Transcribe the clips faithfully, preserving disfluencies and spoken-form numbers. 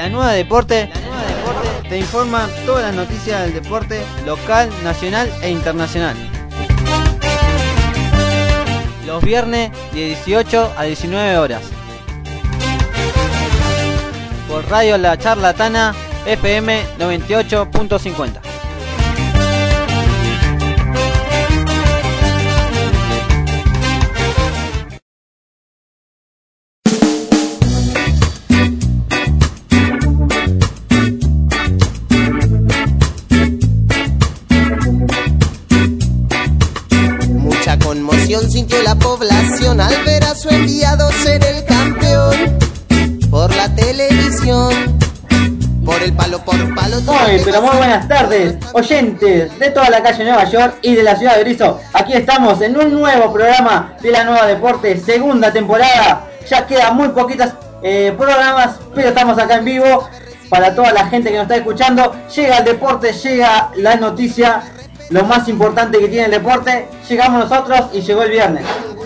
La Nueva Deporte, La Nueva Deporte te informa todas las noticias del deporte local, nacional e internacional. Los viernes de dieciocho a diecinueve horas. Por Radio La Charlatana F M noventa y ocho punto cincuenta. Sintió la población al ver a su enviado ser el campeón por la televisión, por el palo por palo. Muy, pero muy buenas tardes, oyentes de toda la calle Nueva York y de la ciudad de Berisso. Aquí estamos en un nuevo programa de La Nueva Deporte, segunda temporada. Ya quedan muy poquitos eh, programas, pero estamos acá en vivo para toda la gente que nos está escuchando. Llega el deporte, llega la noticia. Lo más importante que tiene el deporte, llegamos nosotros y llegó el viernes.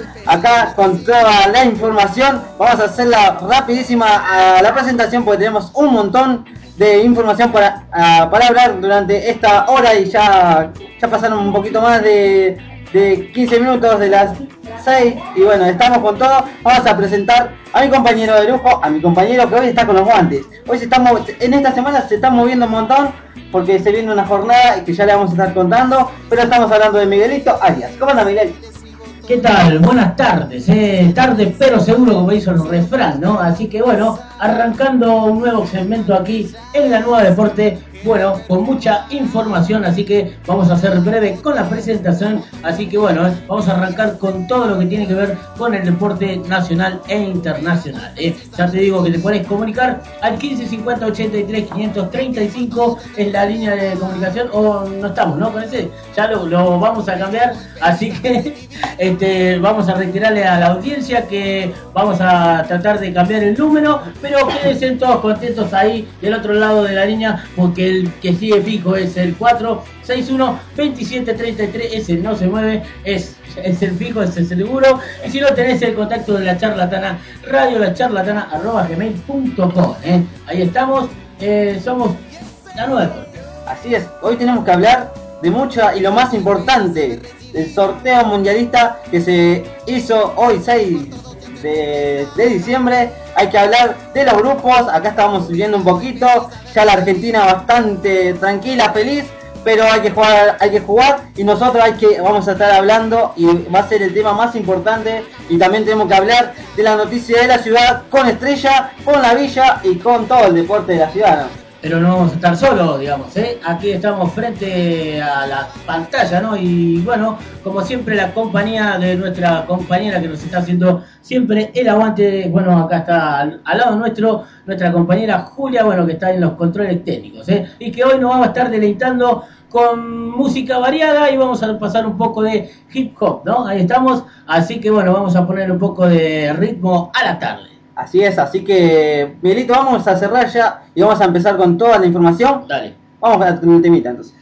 Acá con toda la información, vamos a hacerla rapidísima a la presentación porque tenemos un montón de información para, a, para hablar durante esta hora y ya, ya pasaron un poquito más de, de quince minutos de las seis y bueno, estamos con todo. Vamos a presentar a mi compañero de lujo, a mi compañero que hoy está con los guantes. Hoy se está, en esta semana se está moviendo un montón porque se viene una jornada y que ya le vamos a estar contando, pero estamos hablando de Miguelito Arias. ¿Cómo anda, Miguel? ¿Qué tal? Buenas tardes, eh, tarde pero seguro, como hizo el refrán, ¿no? Así que bueno, arrancando un nuevo segmento aquí en La Nueva Deporte, bueno, con mucha información, así que vamos a ser breve con la presentación, así que bueno, eh, vamos a arrancar con todo lo que tiene que ver con el deporte nacional e internacional, eh. Ya te digo que te puedes comunicar al quince cincuenta ochenta y tres quinientos treinta y cinco, es la línea de comunicación, o no estamos, ¿no? Con ese, ya lo, lo vamos a cambiar, así que este, vamos a reiterarle a la audiencia que vamos a tratar de cambiar el número, pero quédense todos contentos ahí del otro lado de la línea, porque el que sigue fijo es el cuatro seis uno veintisiete treinta y tres, ese no se mueve, es, es el fijo, es el seguro. Y si no, tenés el contacto de La Charlatana, radio la charlatana arroba gmail punto com, ¿eh? Ahí estamos, eh, somos La Nueva Deporte. Así es, hoy tenemos que hablar de mucha y lo más importante, el sorteo mundialista que se hizo hoy seis de, de diciembre. Hay que hablar de los grupos, acá estábamos viendo un poquito, ya la Argentina bastante tranquila, feliz, pero hay que jugar, hay que jugar y nosotros hay que, vamos a estar hablando y va a ser el tema más importante, y también tenemos que hablar de la noticia de la ciudad con Estrella, con la Villa y con todo el deporte de la ciudad, ¿no? Pero no vamos a estar solos, digamos, ¿eh? Aquí estamos frente a la pantalla, ¿no? Y bueno, como siempre, la compañía de nuestra compañera que nos está haciendo siempre el aguante. Bueno, acá está al, al lado nuestro, nuestra compañera Julia, bueno, que está en los controles técnicos, ¿eh? Y que hoy nos va a estar deleitando con música variada y vamos a pasar un poco de hip hop, ¿no? Ahí estamos, así que bueno, vamos a poner un poco de ritmo a la tarde. Así es, así que, Miguelito, vamos a cerrar ya y vamos a empezar con toda la información. Dale. Vamos a tener un temita entonces.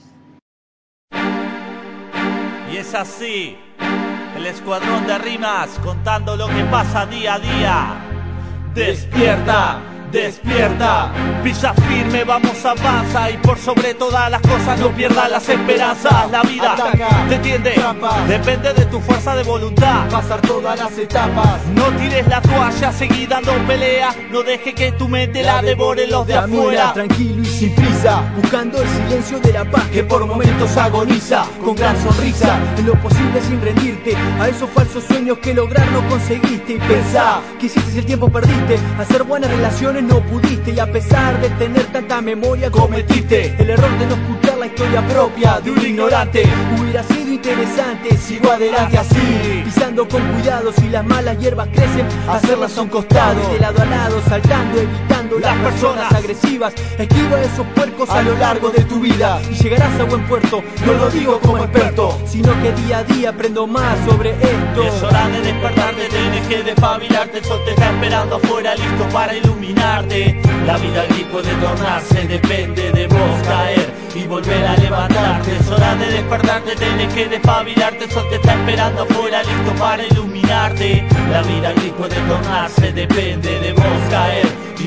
Y es así, el escuadrón de rimas contando lo que pasa día a día. Despierta, despierta, pisa firme, vamos avanza y por sobre todas las cosas no pierdas las esperanzas. La vida ataca, te tiende, trampa, depende de tu fuerza de voluntad, pasar todas las etapas. No tires la toalla, seguí dando pelea, no deje que tu mente la devore los de afuera. Tranquilo y sin prisa, buscando el silencio de la paz que por momentos agoniza, con gran sonrisa, en lo posible sin rendirte a esos falsos sueños que lograr no conseguiste. Y pensá que hiciste si el tiempo perdiste, hacer buenas relaciones no pudiste, y a pesar de tener tanta memoria cometiste el error de no escuchar la historia propia de un ignorante. Hubiera sido interesante, sigo adelante así, pisando con cuidado, si las malas hierbas crecen, hacerlas a un costado, de lado a lado, saltando, evitando las personas agresivas. Esquiva esos puercos a lo largo de tu vida y llegarás a buen puerto, no lo digo como experto, sino que día a día aprendo más sobre esto. Y es hora de despertarte, tienes que despabilarte, el sol te está esperando afuera listo para iluminar. La vida aquí puede tornarse, depende de vos caer y volver a levantarte. Es hora de despertarte, tienes que despabilarte, el sol te está esperando afuera listo para iluminarte. La vida aquí puede tornarse, depende de vos caer y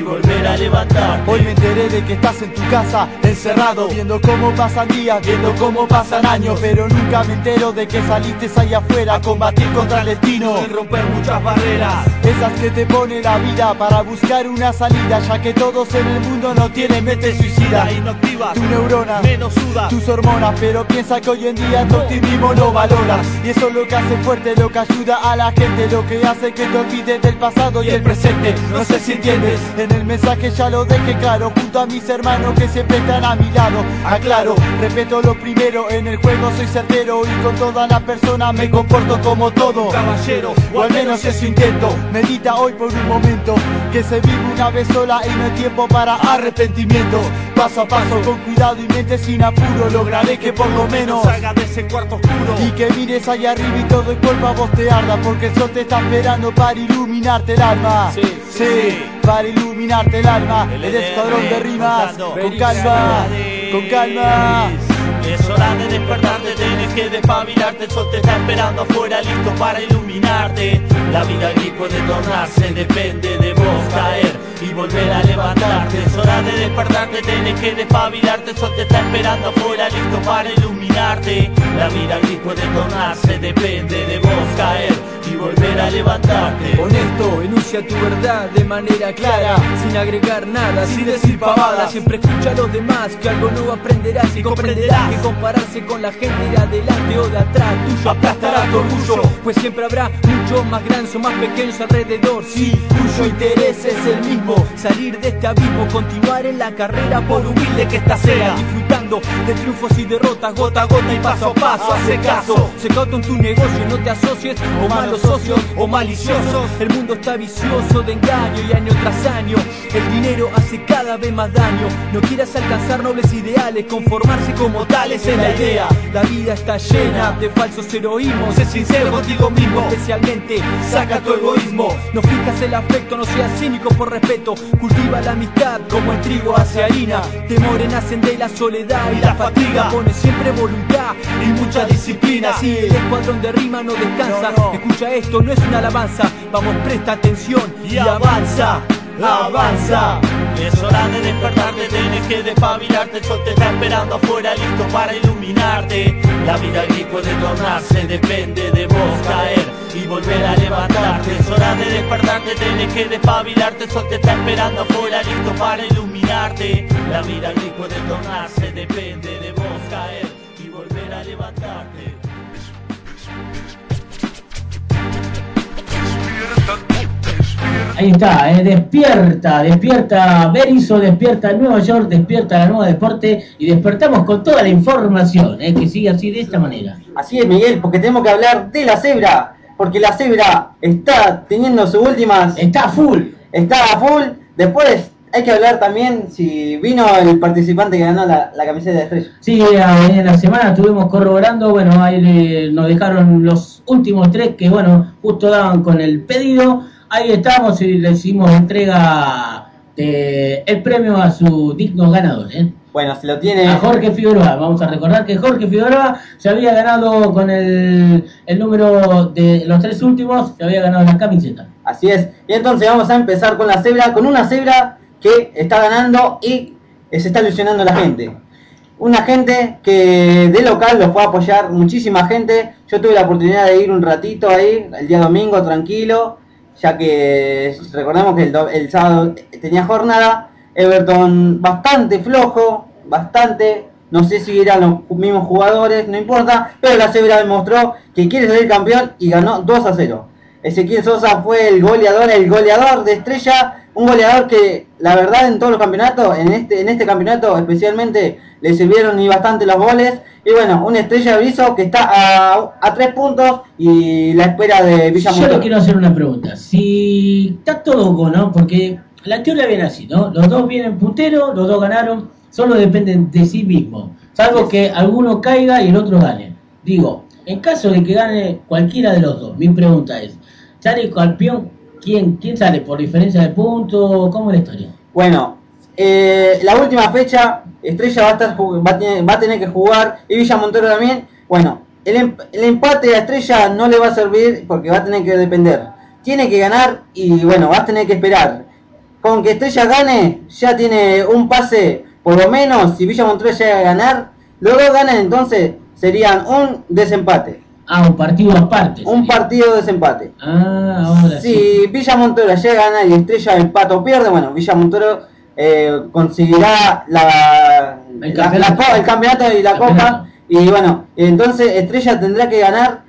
y volver a levantarte. Hoy me enteré de que estás en tu casa, encerrado, viendo cómo pasan días, viendo cómo pasan años, pero nunca me entero de que saliste allá afuera a combatir contra el destino, en romper muchas barreras, esas que te pone la vida para buscar una salida, ya que todos en el mundo no tienen mente suicida. y no activas Tu neurona, menos sudas. tus hormonas, pero piensa que hoy en día tu optimismo no valoras. Y eso es lo que hace fuerte, lo que ayuda a la gente, lo que hace que te olvides del pasado y el presente. No sé si entiendes, en el mensaje ya lo dejé claro, junto a mis hermanos que siempre están a mi lado. Aclaro, respeto lo primero, en el juego soy certero y con todas las personas me comporto como todo caballero, o al menos eso intento. Medita hoy por un momento, que se vive una vez sola y no hay tiempo para arrepentimientos. Paso a paso, con cuidado y mente sin apuro, lograré que por lo menos salga de ese cuarto oscuro y que mires allá arriba y todo el cuerpo a vos te arda, porque el sol te está esperando para iluminarte el alma. Sí, sí, sí. Para iluminarte el alma. El El escuadrón de rimas, contando con calma, con calma. Es hora de despertarte, tienes que despabilarte. El sol te está esperando afuera, listo para iluminarte. La vida aquí puede tornarse, depende de vos caer y volver a levantarte. Es hora de despertarte, tienes que despabilarte. El sol te está esperando afuera, listo para iluminarte. La vida aquí puede tornarse, depende de vos caer y volver a levantarte. Honesto, enuncia tu verdad de manera clara, sin agregar nada, sin decir pavadas. Siempre escucha a los demás, que algo nuevo aprenderás y comprenderás que compararse con la gente de adelante o de atrás tuyo aplastará tu orgullo, pues siempre habrá muchos más grandes o más pequeños alrededor, sí, cuyo interés es el mismo, salir de este abismo, continuar en la carrera por humilde que esta sea, disfrutando de triunfos y derrotas, gota a gota y paso a paso. Hace caso, se cauta en tu negocio y no te asocies con malos socios o maliciosos. El mundo está vicioso de engaño y año tras año el dinero hace cada vez más daño. No quieras alcanzar nobles ideales, conformarse como tales es la idea. La vida está llena de falsos heroísmos, sé sincero contigo mismo, especialmente saca tu egoísmo. No fijas el afecto, no seas cínico por respeto, cultiva la amistad como el trigo hace harina. Temores nacen de la soledad y la fatiga, pone siempre voluntad y mucha disciplina. Si el escuadrón de rima no descansa, no, no. Escucha esto, no es una alabanza, vamos, presta atención y avanza, avanza. Es hora de despertarte, tienes que despabilarte. El sol te está esperando afuera, listo para iluminarte. La vida aquí puede tornarse, depende de vos caer y volver a levantarte. Es hora de despertarte, tienes que despabilarte. El sol te está esperando afuera, listo para iluminarte. La vida aquí puede tornarse, depende de vos caer y volver a levantarte. Ahí está, eh, despierta, despierta Berizo, despierta Nueva York, despierta la nueva deporte y despertamos con toda la información, eh, que sigue así de esta manera. Así es, Miguel, porque tenemos que hablar de la cebra, porque la cebra está teniendo sus últimas... Está full. Está a full. Después hay que hablar también si vino el participante que ganó la, la camiseta de Estrella. Sí, en la semana estuvimos corroborando, bueno, ahí le, nos dejaron los últimos tres que, bueno, justo daban con el pedido. Ahí estamos y le hicimos entrega de el premio a su digno ganador, ¿eh? Bueno, se lo tiene... A Jorge Figueroa. Vamos a recordar que Jorge Figueroa se había ganado con el, el número de los tres últimos, se había ganado la camiseta. Así es. Y entonces vamos a empezar con la cebra, con una cebra que está ganando y se está ilusionando la gente. Una gente que de local lo fue a apoyar, muchísima gente. Yo tuve la oportunidad de ir un ratito ahí, el día domingo, tranquilo, ya que recordemos que el, do, el sábado tenía jornada. Everton bastante flojo, bastante, no sé si eran los mismos jugadores, no importa, pero la cebra demostró que quiere salir campeón y ganó dos a cero. Ezequiel Sosa fue el goleador, el goleador de Estrella, un goleador que la verdad en todos los campeonatos, en este, en este campeonato especialmente, le sirvieron y bastante los goles. Y bueno, una Estrella Berizo que está a, a tres puntos y la espera de Villamonte. Yo le quiero hacer una pregunta. Si está todo, ¿no? Porque la teoría viene así, ¿no? Los dos vienen punteros, los dos ganaron, solo dependen de sí mismos. Salvo que alguno caiga y el otro gane. Digo, en caso de que gane cualquiera de los dos, mi pregunta es, ¿sale campeón? ¿Quién, quién sale? ¿Por diferencia de puntos? ¿Cómo es la historia? Bueno, eh, la última fecha, Estrella va a, estar, va, a tener, va a tener que jugar y Villamontero también. Bueno, el, em, el empate a Estrella no le va a servir porque va a tener que depender. Tiene que ganar y bueno, va a tener que esperar. con que Estrella gane, ya tiene un pase, por lo menos, si Villa Montoya llega a ganar, los dos ganan, entonces serían un desempate. Ah, un partido aparte. Un sería. partido de desempate. Ah, ahora Si sí. Villa Montoya llega a ganar y Estrella empata o pierde, bueno, Villa Montoya eh, conseguirá la, El la- campeonato. la co- el campeonato y la Campeonato. copa. Y bueno, entonces Estrella tendrá que ganar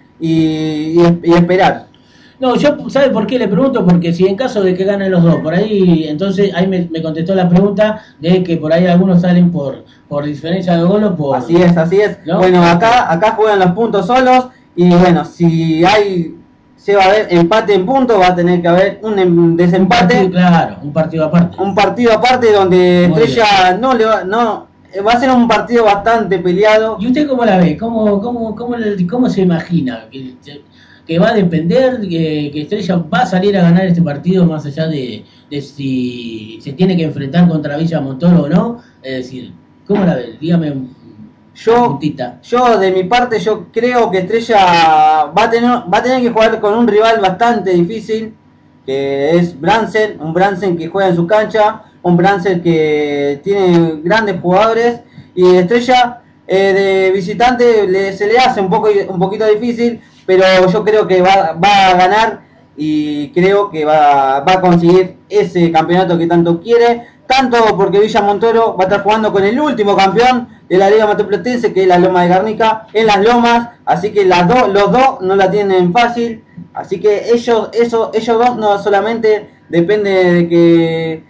y, y- y esperar. No, yo, ¿sabe por qué le pregunto? Porque si en caso de que ganen los dos, por ahí, entonces ahí me, me contestó la pregunta de que por ahí algunos salen por por diferencia de gol o por... Así es, así es. ¿No? Bueno, acá acá juegan los puntos solos y bueno, si hay se va a haber empate en puntos, va a tener que haber un em- Un partido, desempate, claro, un partido aparte. un partido aparte donde Muy Estrella no le va, no eh, va a ser un partido bastante peleado. ¿Y usted cómo la ve? ¿Cómo, cómo, cómo, le- cómo se imagina? ¿Que, que va a depender, que, que Estrella va a salir a ganar este partido más allá de, de si se tiene que enfrentar contra Villa Montoro o no? Es decir, ¿cómo la ve? Dígame un- una Yo puntita. Yo de mi parte yo creo que Estrella va a tener va a tener que jugar con un rival bastante difícil, que es Bransen, un Bransen que juega en su cancha, un Bransen que tiene grandes jugadores y Estrella eh, de visitante le- se le hace un poco un poquito difícil, pero yo creo que va, va a ganar y creo que va, va a conseguir ese campeonato que tanto quiere, tanto porque Villa Montoro va a estar jugando con el último campeón de la Liga Marplatense, que es la Loma de Garnica, en las Lomas, así que las dos, los dos no la tienen fácil, así que ellos, eso, ellos dos no solamente depende de que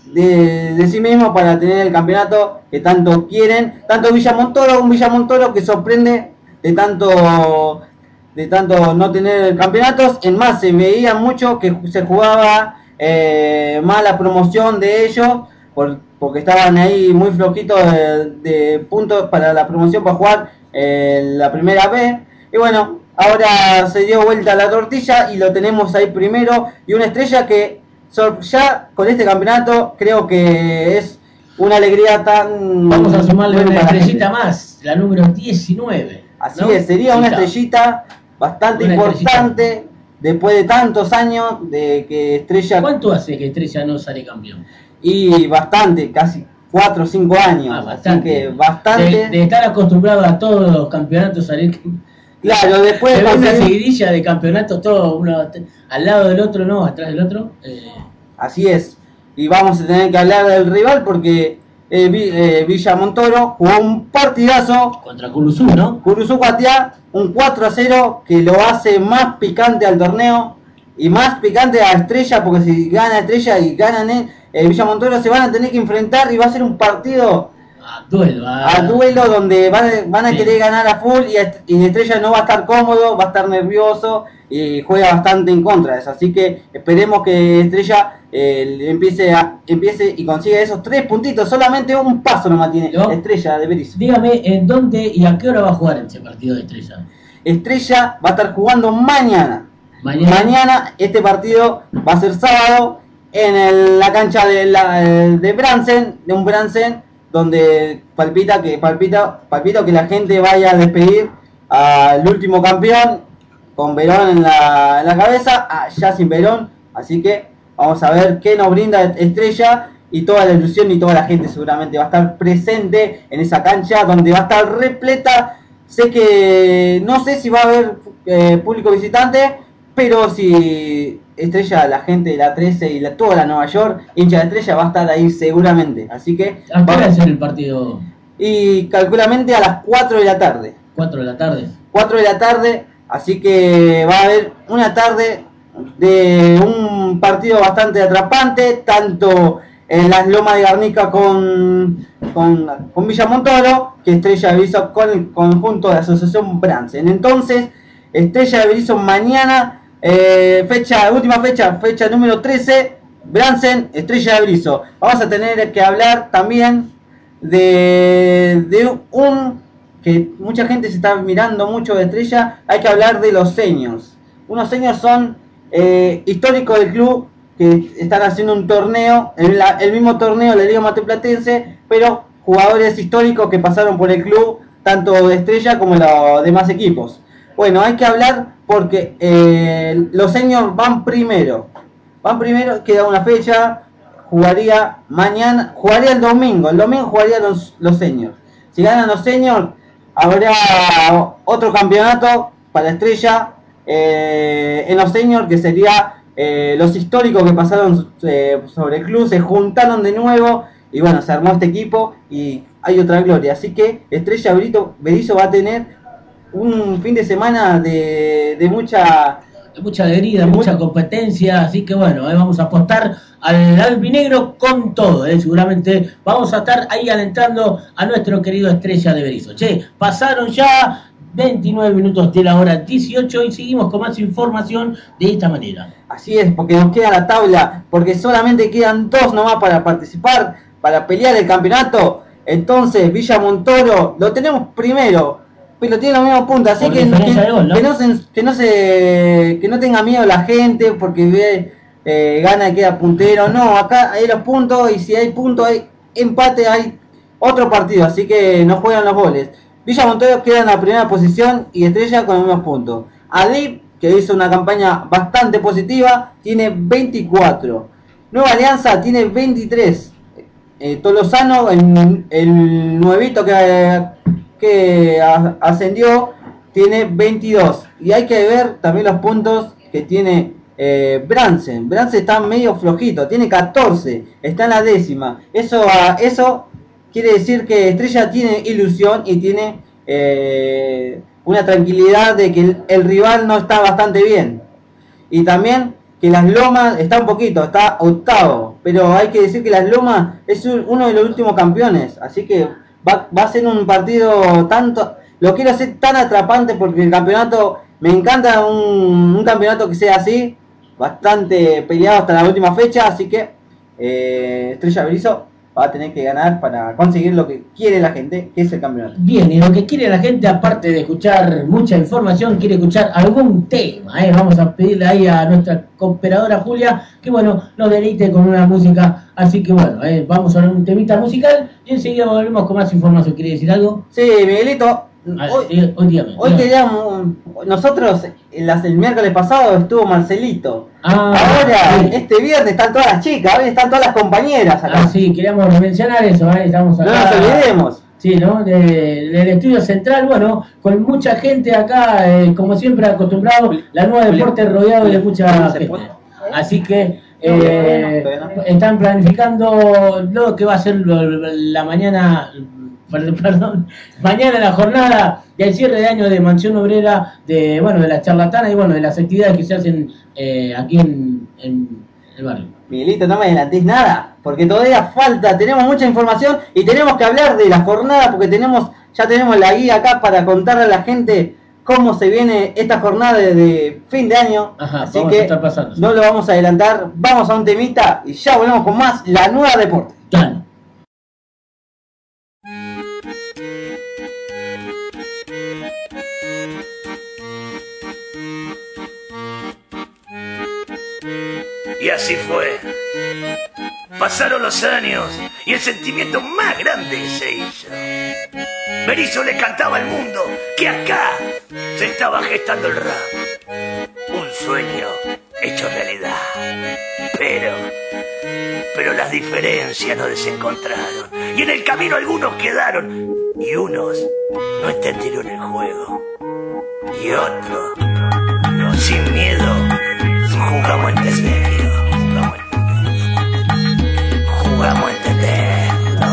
de, de sí mismos para tener el campeonato que tanto quieren, tanto Villa Montoro, un Villa Montoro que sorprende de tanto de tanto no tener campeonatos, en más se veía mucho que se jugaba eh, más la promoción de ellos, por, porque estaban ahí muy flojitos de, de puntos para la promoción para jugar eh, la primera vez, y bueno, ahora se dio vuelta la tortilla y lo tenemos ahí primero, y una Estrella que sor- ya con este campeonato creo que es una alegría tan... Vamos a sumarle buena una para la estrellita gente. más, la número diecinueve. Así ¿no? es, sería una Estrellita. estrellita bastante Una importante después de tantos años de que Estrella... ¿Cuánto hace que Estrella no sale campeón? Y bastante, casi cuatro o cinco años. Ah, así bastante. que bastante... De, de estar acostumbrado a todos los campeonatos salir... Claro, después Se de ve una conseguir- seguidilla de campeonatos, todos uno al lado del otro, no, atrás del otro. Eh, Así es. Y vamos a tener que hablar del rival porque eh, Vi- eh, Villa Montoro jugó un partidazo. contra Curuzú, ¿no? Curuzú Cuatiá, un cuatro a cero que lo hace más picante al torneo y más picante a Estrella, porque si gana Estrella y ganan eh, eh, Villa Montoro se van a tener que enfrentar y va a ser un partido A duelo. A, a duelo donde van, a- van a Sí. querer ganar a full y, est- y Estrella no va a estar cómodo, va a estar nervioso y juega bastante en contra de eso. Así que esperemos que Estrella eh, empiece a, empiece y consiga esos tres puntitos. Solamente un paso nomás tiene ¿No? Estrella de Berizzo. Dígame en dónde y a qué hora va a jugar ese partido de Estrella. Estrella va a estar jugando mañana. Mañana. Mañana este partido va a ser sábado en el- la cancha de, la, eh, de Bransen, de un Bransen donde palpita que palpita, palpito que la gente vaya a despedir al último campeón con Verón en la, en la cabeza, ah, ya sin Verón, así que vamos a ver qué nos brinda Estrella y toda la ilusión y toda la gente seguramente va a estar presente en esa cancha donde va a estar repleta. Sé que no sé si va a haber eh, público visitante, pero si Estrella, la gente de la trece y la, toda la Nueva York, hincha de Estrella, va a estar ahí seguramente. Así que ¿A qué hora vamos- es el partido? y calculamente a las cuatro de la tarde. ¿cuatro de la tarde? cuatro de la tarde, así que va a haber una tarde de un partido bastante atrapante, tanto en las Lomas de Garnica con, con, con Villa Montoro, que Estrella de Berizo con el conjunto de Asociación Bransen. Entonces, Estrella de Berizo mañana, eh, fecha, última fecha, fecha número trece, Bransen, Estrella de Berizo. Vamos a tener que hablar también de, de un que mucha gente se está mirando mucho de Estrella. Hay que hablar de los seniors. Unos seniors son eh, históricos del club, que están haciendo un torneo, el, la- el mismo torneo de la Liga Marplatense, pero jugadores históricos que pasaron por el club, tanto de Estrella como los demás equipos. Bueno, hay que hablar porque eh, los seniors van primero. Van primero, queda una fecha, jugaría mañana, jugaría el domingo, el domingo jugaría los, los seniors. Si ganan los seniors, habrá otro campeonato para Estrella eh, en los seniors, que sería eh, los históricos que pasaron eh, sobre el club, se juntaron de nuevo y bueno, se armó este equipo y hay otra gloria. Así que Estrella Brito, Berizo va a tener un fin de semana de, de mucha... mucha alegría, de mucha competencia, así que bueno, eh, vamos a apostar al albinegro con todo, eh, seguramente vamos a estar ahí alentando a nuestro querido Estrella de Berizo. Che, pasaron ya veintinueve minutos de la hora dieciocho y seguimos con más información de esta manera. Así es, porque nos queda la tabla, porque solamente quedan dos nomás para participar, para pelear el campeonato. Entonces Villa Montoro lo tenemos primero, pero tiene los mismos puntos, así que, que, gol, ¿no? que, no se, que no se que no tenga miedo la gente porque ve, eh, gana y queda puntero. No, acá hay los puntos y si hay puntos, hay empate, hay otro partido, así que no juegan los goles. Villa Montoro queda en la primera posición y Estrella con los mismos puntos. Adip, que hizo una campaña bastante positiva, tiene veinticuatro. Nueva Alianza tiene veintitrés. Eh, Tolosano, el, el nuevito que... que ascendió, tiene veintidós. Y hay que ver también los puntos que tiene eh, Bransen. Bransen está medio flojito, tiene catorce, está en la décima. Eso, eso quiere decir que Estrella tiene ilusión y tiene eh, una tranquilidad de que el, el rival no está bastante bien. Y también que Las Lomas está un poquito, está octavo. Pero hay que decir que Las Lomas es un, uno de los últimos campeones, así que Va, va a ser un partido tanto, lo quiero hacer tan atrapante porque el campeonato, me encanta un, un campeonato que sea así, bastante peleado hasta la última fecha, así que eh, Estrella Berizo va a tener que ganar para conseguir lo que quiere la gente, que es el campeonato. Bien, y lo que quiere la gente, aparte de escuchar mucha información, quiere escuchar algún tema, ¿eh? Vamos a pedirle ahí a nuestra cooperadora Julia que bueno, nos deleite con una música. Así que bueno, eh, vamos a ver un temita musical y enseguida volvemos con más información. ¿Quiere decir algo? Sí, Miguelito. Ver, hoy dígame, hoy, dígame, hoy queríamos, nosotros el, el miércoles pasado estuvo Marcelito. Ah, ahora, sí. Este viernes están todas las chicas, hoy están todas las compañeras acá. Ah, sí, queríamos mencionar eso, ¿eh? Estamos acá. No nos olvidemos. Sí, ¿no? De, del estudio central, bueno, con mucha gente acá, eh, como siempre acostumbrado, la nueva deporte rodeado de mucha gente. Así que Eh, están planificando lo que va a ser lo, la mañana, perdón, mañana la jornada del cierre de año de Mansión Obrera, de bueno, de la charlatana y bueno, de las actividades que se hacen eh, aquí en, en el barrio. Miguelito, no me adelantés nada, porque todavía falta, tenemos mucha información y tenemos que hablar de la jornada porque tenemos, ya tenemos la guía acá para contarle a la gente cómo se viene esta jornada de, de fin de año. Ajá, así que no lo vamos a adelantar, vamos a un temita y ya volvemos con más La Nueva Deporte. Claro. Y así fue. Pasaron los años y el sentimiento más grande se hizo. Berizo le cantaba al mundo que acá se estaba gestando el rap. Un sueño hecho realidad. Pero, pero las diferencias nos desencontraron. Y en el camino algunos quedaron. Y unos no entendieron el juego. Y otros, sin miedo, jugamos a entenderlo. Jugamos a entenderlo.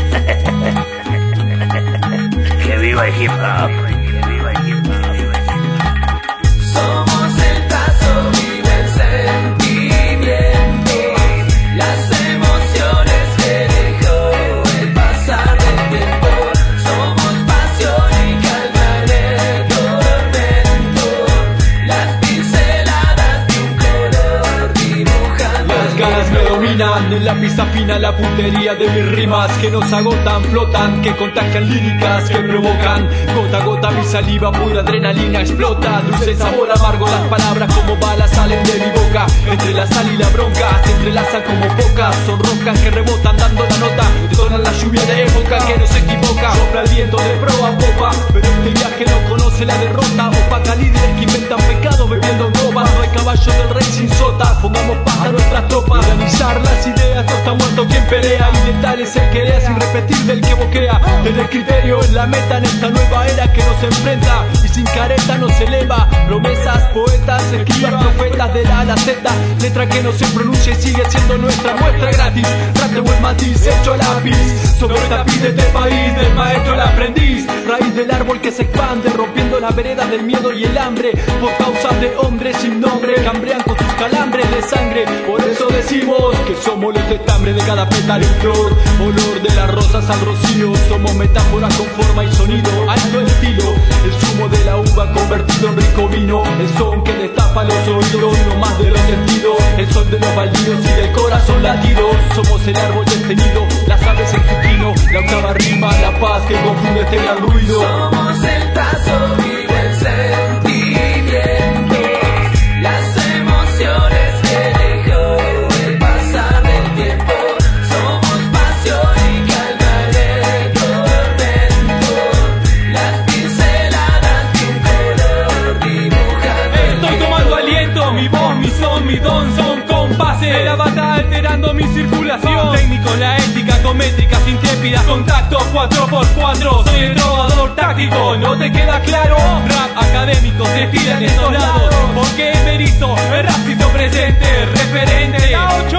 Que viva el hip hop. Que viva el hip hop. Somos el paso, viven sentimientos, las emociones que dejó el pasar del tiempo. Somos pasión y calma en el tormento, las pinceladas de un color dibujando. Las ganas me dominan, en la pista fina la puntería de mis rimas que nos agotan, flotan, que contagian líricas, que provocan gota a gota mi saliva, pura adrenalina explota, dulce sabor amargo, las palabras como balas salen de mi boca, entre la sal y la bronca se entrelazan como pocas, son rocas que rebotan dando la nota, detonan la lluvia de época que no se equivoca, boca. Sopla el viento de proa a popa, pero este viaje no conoce la derrota. Opaca líderes que inventan pecado bebiendo en copas. No hay caballo del rey sin sota, pongamos paz a nuestras tropas. Organizar las ideas, no está muerto quien pelea. Y letal es el que lea sin repetir del que boquea. El criterio es la meta en esta nueva era que nos enfrenta. Y sin careta nos eleva. Promesas, poetas, escribas, profetas de la A a la Z. Letra que no se pronuncia y sigue siendo nuestra muestra gratis. Rate buen matiz, hecho a lápiz. Sobre el tapiz de este país, del maestro al aprendiz. Raíz del árbol que se expande, rompiendo las veredas del miedo y el hambre. Por causas de hombres sin nombre, cambrean con sus calambres de sangre. Por eso decimos que somos los estambres de cada pétalo y flor. Olor de las rosas al rocío. Somos metáfora con forma y sonido. Alto estilo, el zumo de la uva convertido en rico vino. El son que destapa los oídos, no más de los sentidos. El sol de los baldíos y del corazón latido. Somos el árbol destenido, las aves en su trino. La octava rima, la paz que confunde este gran ruido. Somos el trazo, vive el sentimiento, las emociones que dejó el pasar del tiempo. Somos pasión y calma en el tormento, las pinceladas de un color dibujando. Estoy tomando aliento, mi voz, mi son, mi don son compases. La vaca alterando mi circulación. Técnico, la ética con métricas intrépidas. Contacto cuatro por cuatro. Soy el trovador táctico, ¿no te queda claro? Rap académico se tira en estos lados. Porque el Berizo, el rap hizo presente, referente. La ocho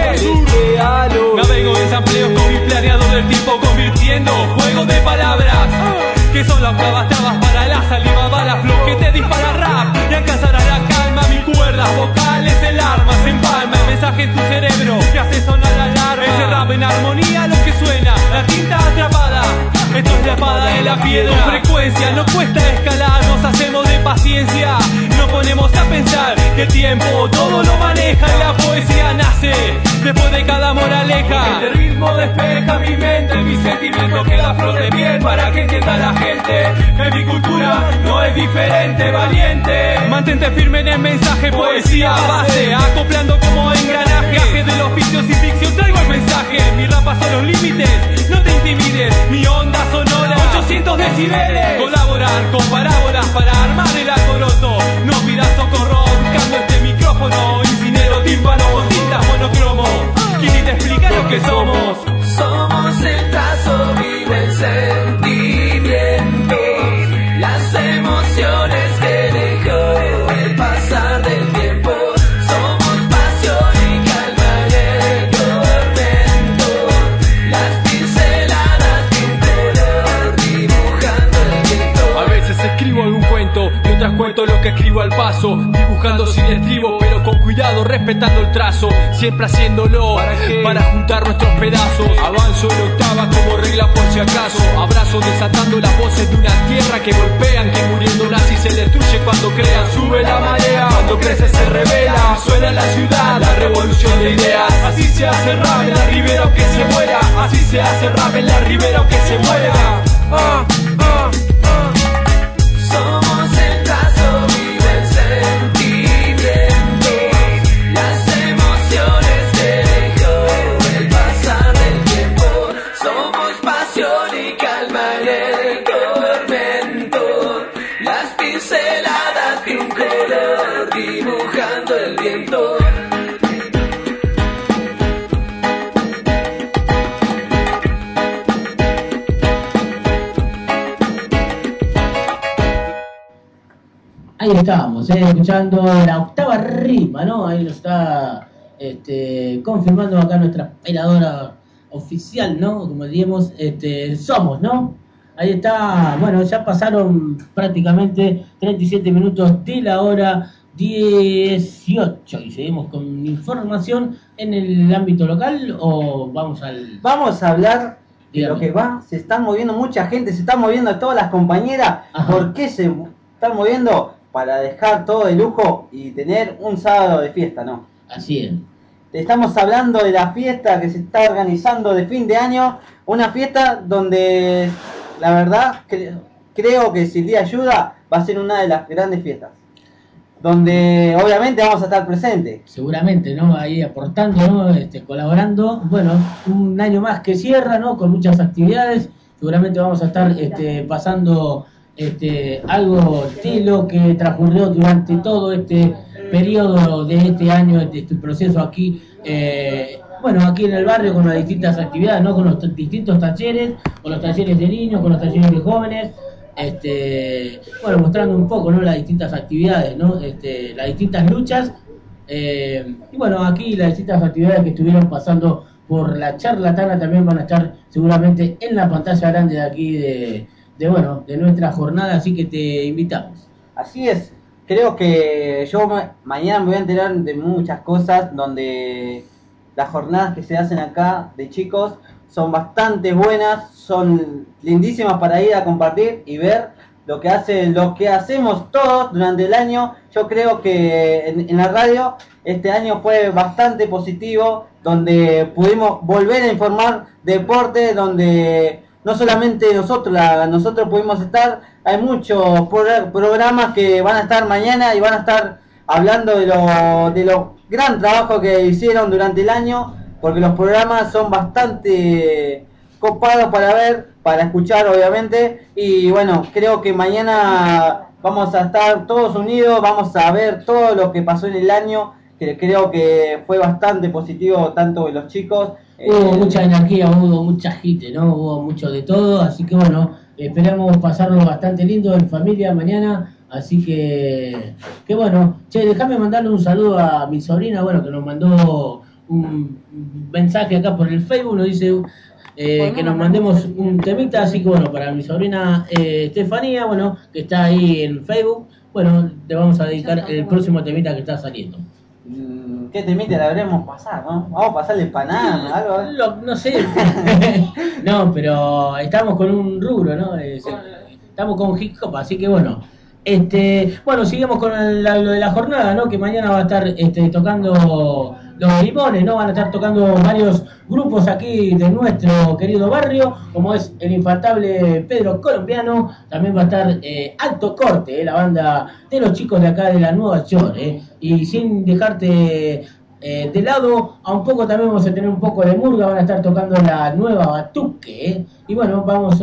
R navego en sampleos con mi planeador del tiempo, convirtiendo juego de palabras que son las octavas trabas para la saliva, balas, flow que te dispara rap y alcanzará la calma. Mis cuerdas vocales, el arma se empalma, el mensaje en tu cerebro que hace sonar la alarma. Ese rap en armonía, lo que suena, la tinta atrapada. Esto es la espada de la piedra. Con frecuencia, no cuesta escalar, nos hacemos de paciencia. Nos ponemos a pensar que el tiempo todo lo maneja y la poesía nace después de cada moraleja. Este ritmo despeja mi mente, mi sentimiento queda a flor de piel para que entienda la gente que mi cultura no es diferente, valiente. Mantente firme en el mensaje, poesía base, acoplando como engranaje. Viaje de los vicios y ficción, traigo el mensaje. Mi rap pasa los límites, no te intimides. Mi onda sonora, ochocientos decibeles. Colaborar con parábolas para armar el alboroto. No pidas socorro, buscando este micrófono. Incinero, tímpano, cintas, monocromo. ¿Quién te explica lo que somos? Somos el trazo, vive el sentimiento, las emociones que dejó el pasar del tiempo. Somos pasión y calma en el tormento, las pinceladas de un color dibujando el viento. A veces escribo algún cuento y otras cuento lo que escribo al paso, dibujando sin estribo pero con cuidado, respetando el trazo, siempre haciéndolo ¿para qué? Para juntar nuestros pedazos. Avanzo en octava como regla por si acaso. Abrazo desatando las voces de una tierra que golpean, que muriendo nazi se destruye cuando crean. Sube la marea, cuando crece se revela. Suena la ciudad, la revolución de ideas. Así se hace rap en la ribera aunque se muera. Así se hace rap en la ribera aunque se muera. Ah, ah, ah. Somos el trazo, vive el sentimiento, las emociones que dejó el pasar del tiempo. Somos pasión y calma en el tormento, las pinceladas de un color dibujando el viento. Ahí estábamos, eh, escuchando la octava rima, ¿no? Ahí lo está este, confirmando acá nuestra peladora oficial, ¿no? Como diríamos, este, somos, ¿no? Ahí está, bueno, ya pasaron prácticamente treinta y siete minutos de la hora dieciocho y seguimos con información en el ámbito local o vamos al... Vamos a hablar de Dígame. lo que va, se están moviendo mucha gente, se están moviendo todas las compañeras. Ajá. ¿Por qué se están moviendo? Para dejar todo de lujo y tener un sábado de fiesta, ¿no? Así es. Estamos hablando de la fiesta que se está organizando de fin de año, una fiesta donde la verdad cre- creo que si el día ayuda va a ser una de las grandes fiestas, donde obviamente vamos a estar presentes. Seguramente, ¿no? Ahí aportando, ¿no? Este, colaborando. Bueno, un año más que cierra, ¿no? Con muchas actividades seguramente vamos a estar este, pasando este, algo de lo que transcurrió durante todo este periodo de este año, de este proceso aquí, eh, bueno, aquí en el barrio con las distintas actividades, ¿no? Con los t- distintos talleres, con los talleres de niños, con los talleres de jóvenes, este, bueno, mostrando un poco, ¿no? Las distintas actividades, ¿no? Este, las distintas luchas, eh, y bueno, aquí las distintas actividades que estuvieron pasando por la charlatana también van a estar seguramente en la pantalla grande de aquí de, de bueno, de nuestra jornada, así que te invitamos. Así es, creo que yo ma- mañana me voy a enterar de muchas cosas donde las jornadas que se hacen acá de chicos son bastante buenas, son lindísimas para ir a compartir y ver lo que hace, lo que hacemos todos durante el año. Yo creo que en, en la radio este año fue bastante positivo, donde pudimos volver a informar deporte, donde no solamente nosotros, la, nosotros pudimos estar, hay muchos pro- programas que van a estar mañana y van a estar hablando de lo, de lo gran trabajo que hicieron durante el año, porque los programas son bastante copados para ver, para escuchar obviamente, y bueno, creo que mañana vamos a estar todos unidos, vamos a ver todo lo que pasó en el año, que creo que fue bastante positivo tanto de los chicos. Hubo eh, mucha energía, hubo mucha gente, ¿no? Hubo mucho de todo, así que bueno, esperamos pasarlo bastante lindo en familia mañana, así que, que bueno. Che, déjame mandarle un saludo a mi sobrina, bueno, que nos mandó un mensaje acá por el Facebook, nos dice eh, que nos mandemos un temita, así que bueno, para mi sobrina eh, Estefanía, bueno, que está ahí en Facebook, bueno, le vamos a dedicar el próximo temita que está saliendo. ¿Qué temita le habremos pasado, no? Vamos a pasarle Panamá, algo. ¿eh? Lo- no sé. No, pero estamos con un rubro, ¿no? Eh, se- estamos con hip hop, así que bueno. Este, bueno, seguimos con el- la- lo de la jornada, ¿no? Que mañana va a estar este, tocando los limones, ¿no? Van a estar tocando varios grupos aquí de nuestro querido barrio, como es el infaltable Pedro Colombiano, también va a estar eh, Alto Corte, eh, la banda de los chicos de acá de la Nueva York, eh, y sin dejarte eh, de lado, a un poco también vamos a tener un poco de murga, van a estar tocando la Nueva Batuque, eh, y bueno, vamos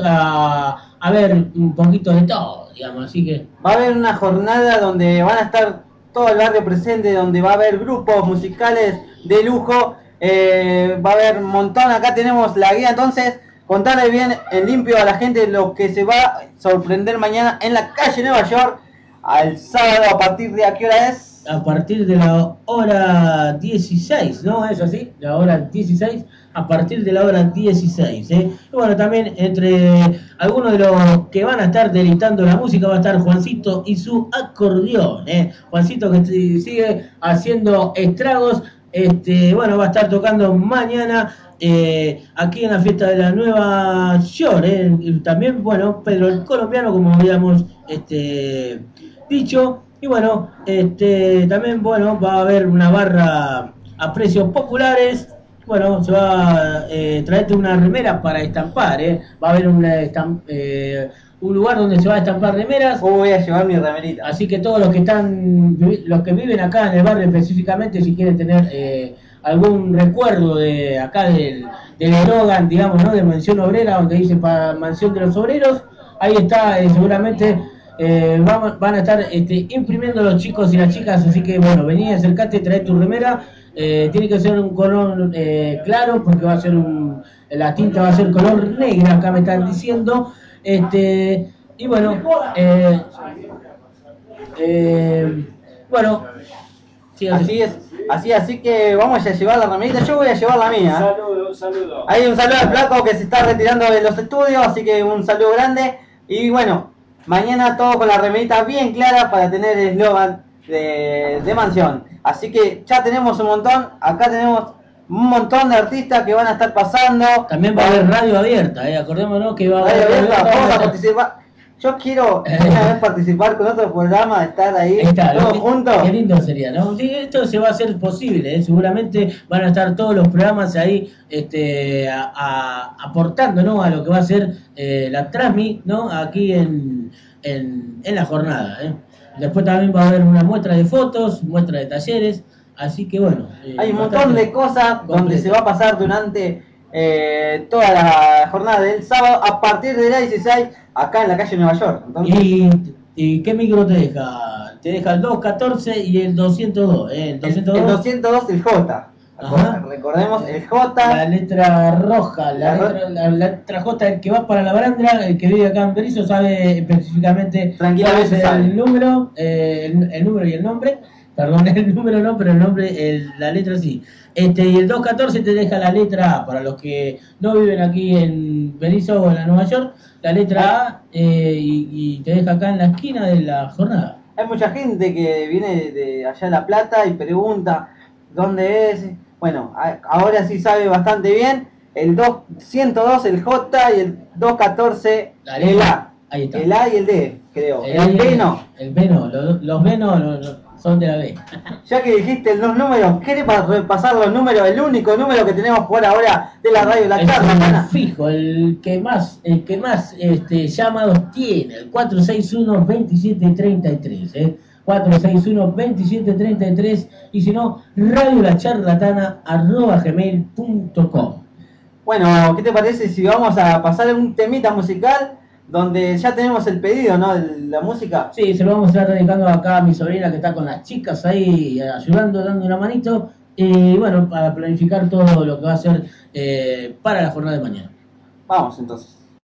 a, a ver un poquito de todo, digamos, así que... Va a haber una jornada donde van a estar todo el barrio presente, donde va a haber grupos musicales de lujo, eh, va a haber un montón. Acá tenemos la guía, entonces contarle bien en limpio a la gente lo que se va a sorprender mañana en la calle Nueva York, al sábado. ¿A partir de a qué hora es? A partir de la hora dieciséis, ¿no? ¿Es así? La hora dieciséis, a partir de la hora dieciséis, ¿eh? Y bueno, también entre algunos de los que van a estar deleitando la música va a estar Juancito y su acordeón, ¿eh? Juancito que sigue haciendo estragos, este, bueno, va a estar tocando mañana eh, aquí en la fiesta de la Nueva York, ¿eh? Y también, bueno, Pedro el Colombiano, como habíamos este, dicho. Y bueno, este, también bueno, va a haber una barra a precios populares. Bueno, se va a eh, traerte una remera para estampar, ¿eh? Va a haber una estamp- eh, un lugar donde se va a estampar remeras. Oh, voy a llevar mi remerita. Así que todos los que están, los que viven acá en el barrio específicamente, si quieren tener eh, algún recuerdo de acá del, del eslogan, digamos, ¿no? De Mansión Obrera, donde dice para Mansión de los Obreros, ahí está, eh, seguramente eh, van, van a estar este, imprimiendo los chicos y las chicas, así que bueno, vení, acercate, trae tu remera. Eh, tiene que ser un color eh, claro, porque va a ser un, la tinta va a ser color negra, acá me están diciendo. Este, y bueno, eh, eh, bueno, sí, Así es, así, así que vamos a llevar la remerita. Yo voy a llevar la mía. Saludo, un saludo. Hay un saludo al flaco que se está retirando de los estudios, así que un saludo grande. Y bueno, mañana todo con la remerita bien clara para tener el eslogan de, de Mansión. Así que ya tenemos un montón, acá tenemos un montón de artistas que van a estar pasando. También va a haber radio abierta, eh, acordémonos que va a Radio haber abierta, radio vamos a abierta. participar. Yo quiero una vez participar con otro programa, estar ahí, Ahí está, todos ¿no? juntos. Qué lindo sería, ¿no? Sí, esto se va a hacer posible, ¿eh? Seguramente van a estar todos los programas ahí este, a, a- aportando, ¿no? A lo que va a ser eh, la Transmi, ¿no? Aquí en, en, en la jornada, ¿eh? Después también va a haber una muestra de fotos, muestra de talleres, así que bueno. eh, Hay un bastante montón de cosas donde completo. se va a pasar durante eh, toda la jornada del sábado a partir de las dieciséis acá en la calle Nueva York. Entonces, ¿Y, ¿Y qué micro te deja? Te deja el doscientos catorce y el doscientos dos, ¿eh? El doscientos dos, el, el doscientos dos, el J. Ajá. Recordemos el J. La letra roja, la, La letra, la, la letra J, el que va para la barandra, el que vive acá en Berisso sabe específicamente Tranquilamente el sabe. número, eh, el, el número y el nombre. Perdón, el número no, pero el nombre, el, la letra sí. Este, y el doscientos catorce te deja la letra A, para los que no viven aquí en Berisso o en la Nueva York, la letra A eh, y, y te deja acá en la esquina de la jornada. Hay mucha gente que viene de allá de La Plata y pregunta dónde es. Bueno, a- ahora sí sabe bastante bien. El doscientos dos, el J, y el doscientos catorce, La el letra. A. Ahí está. El A y el D, creo. El, El B no. El B no, los, los B no, los- los- son de la B. Ya que dijiste los números, ¿querés pa- repasar los números? El único número que tenemos por ahora de la radio La El Charla, Mana. fijo, el que más, el que más este, llamados tiene, el cuatro seis uno, veintisiete treinta y tres, ¿eh? cuatro seis uno, veintisiete treinta y tres, y si no, radiolacharlatana arroba gmail punto com. Bueno, ¿qué te parece si vamos a pasar un temita musical donde ya tenemos el pedido, ¿no? De la música. Sí, se lo vamos a estar dedicando acá a mi sobrina que está con las chicas ahí eh, ayudando, dando una manito, y bueno, para planificar todo lo que va a ser eh, para la jornada de mañana. Vamos entonces.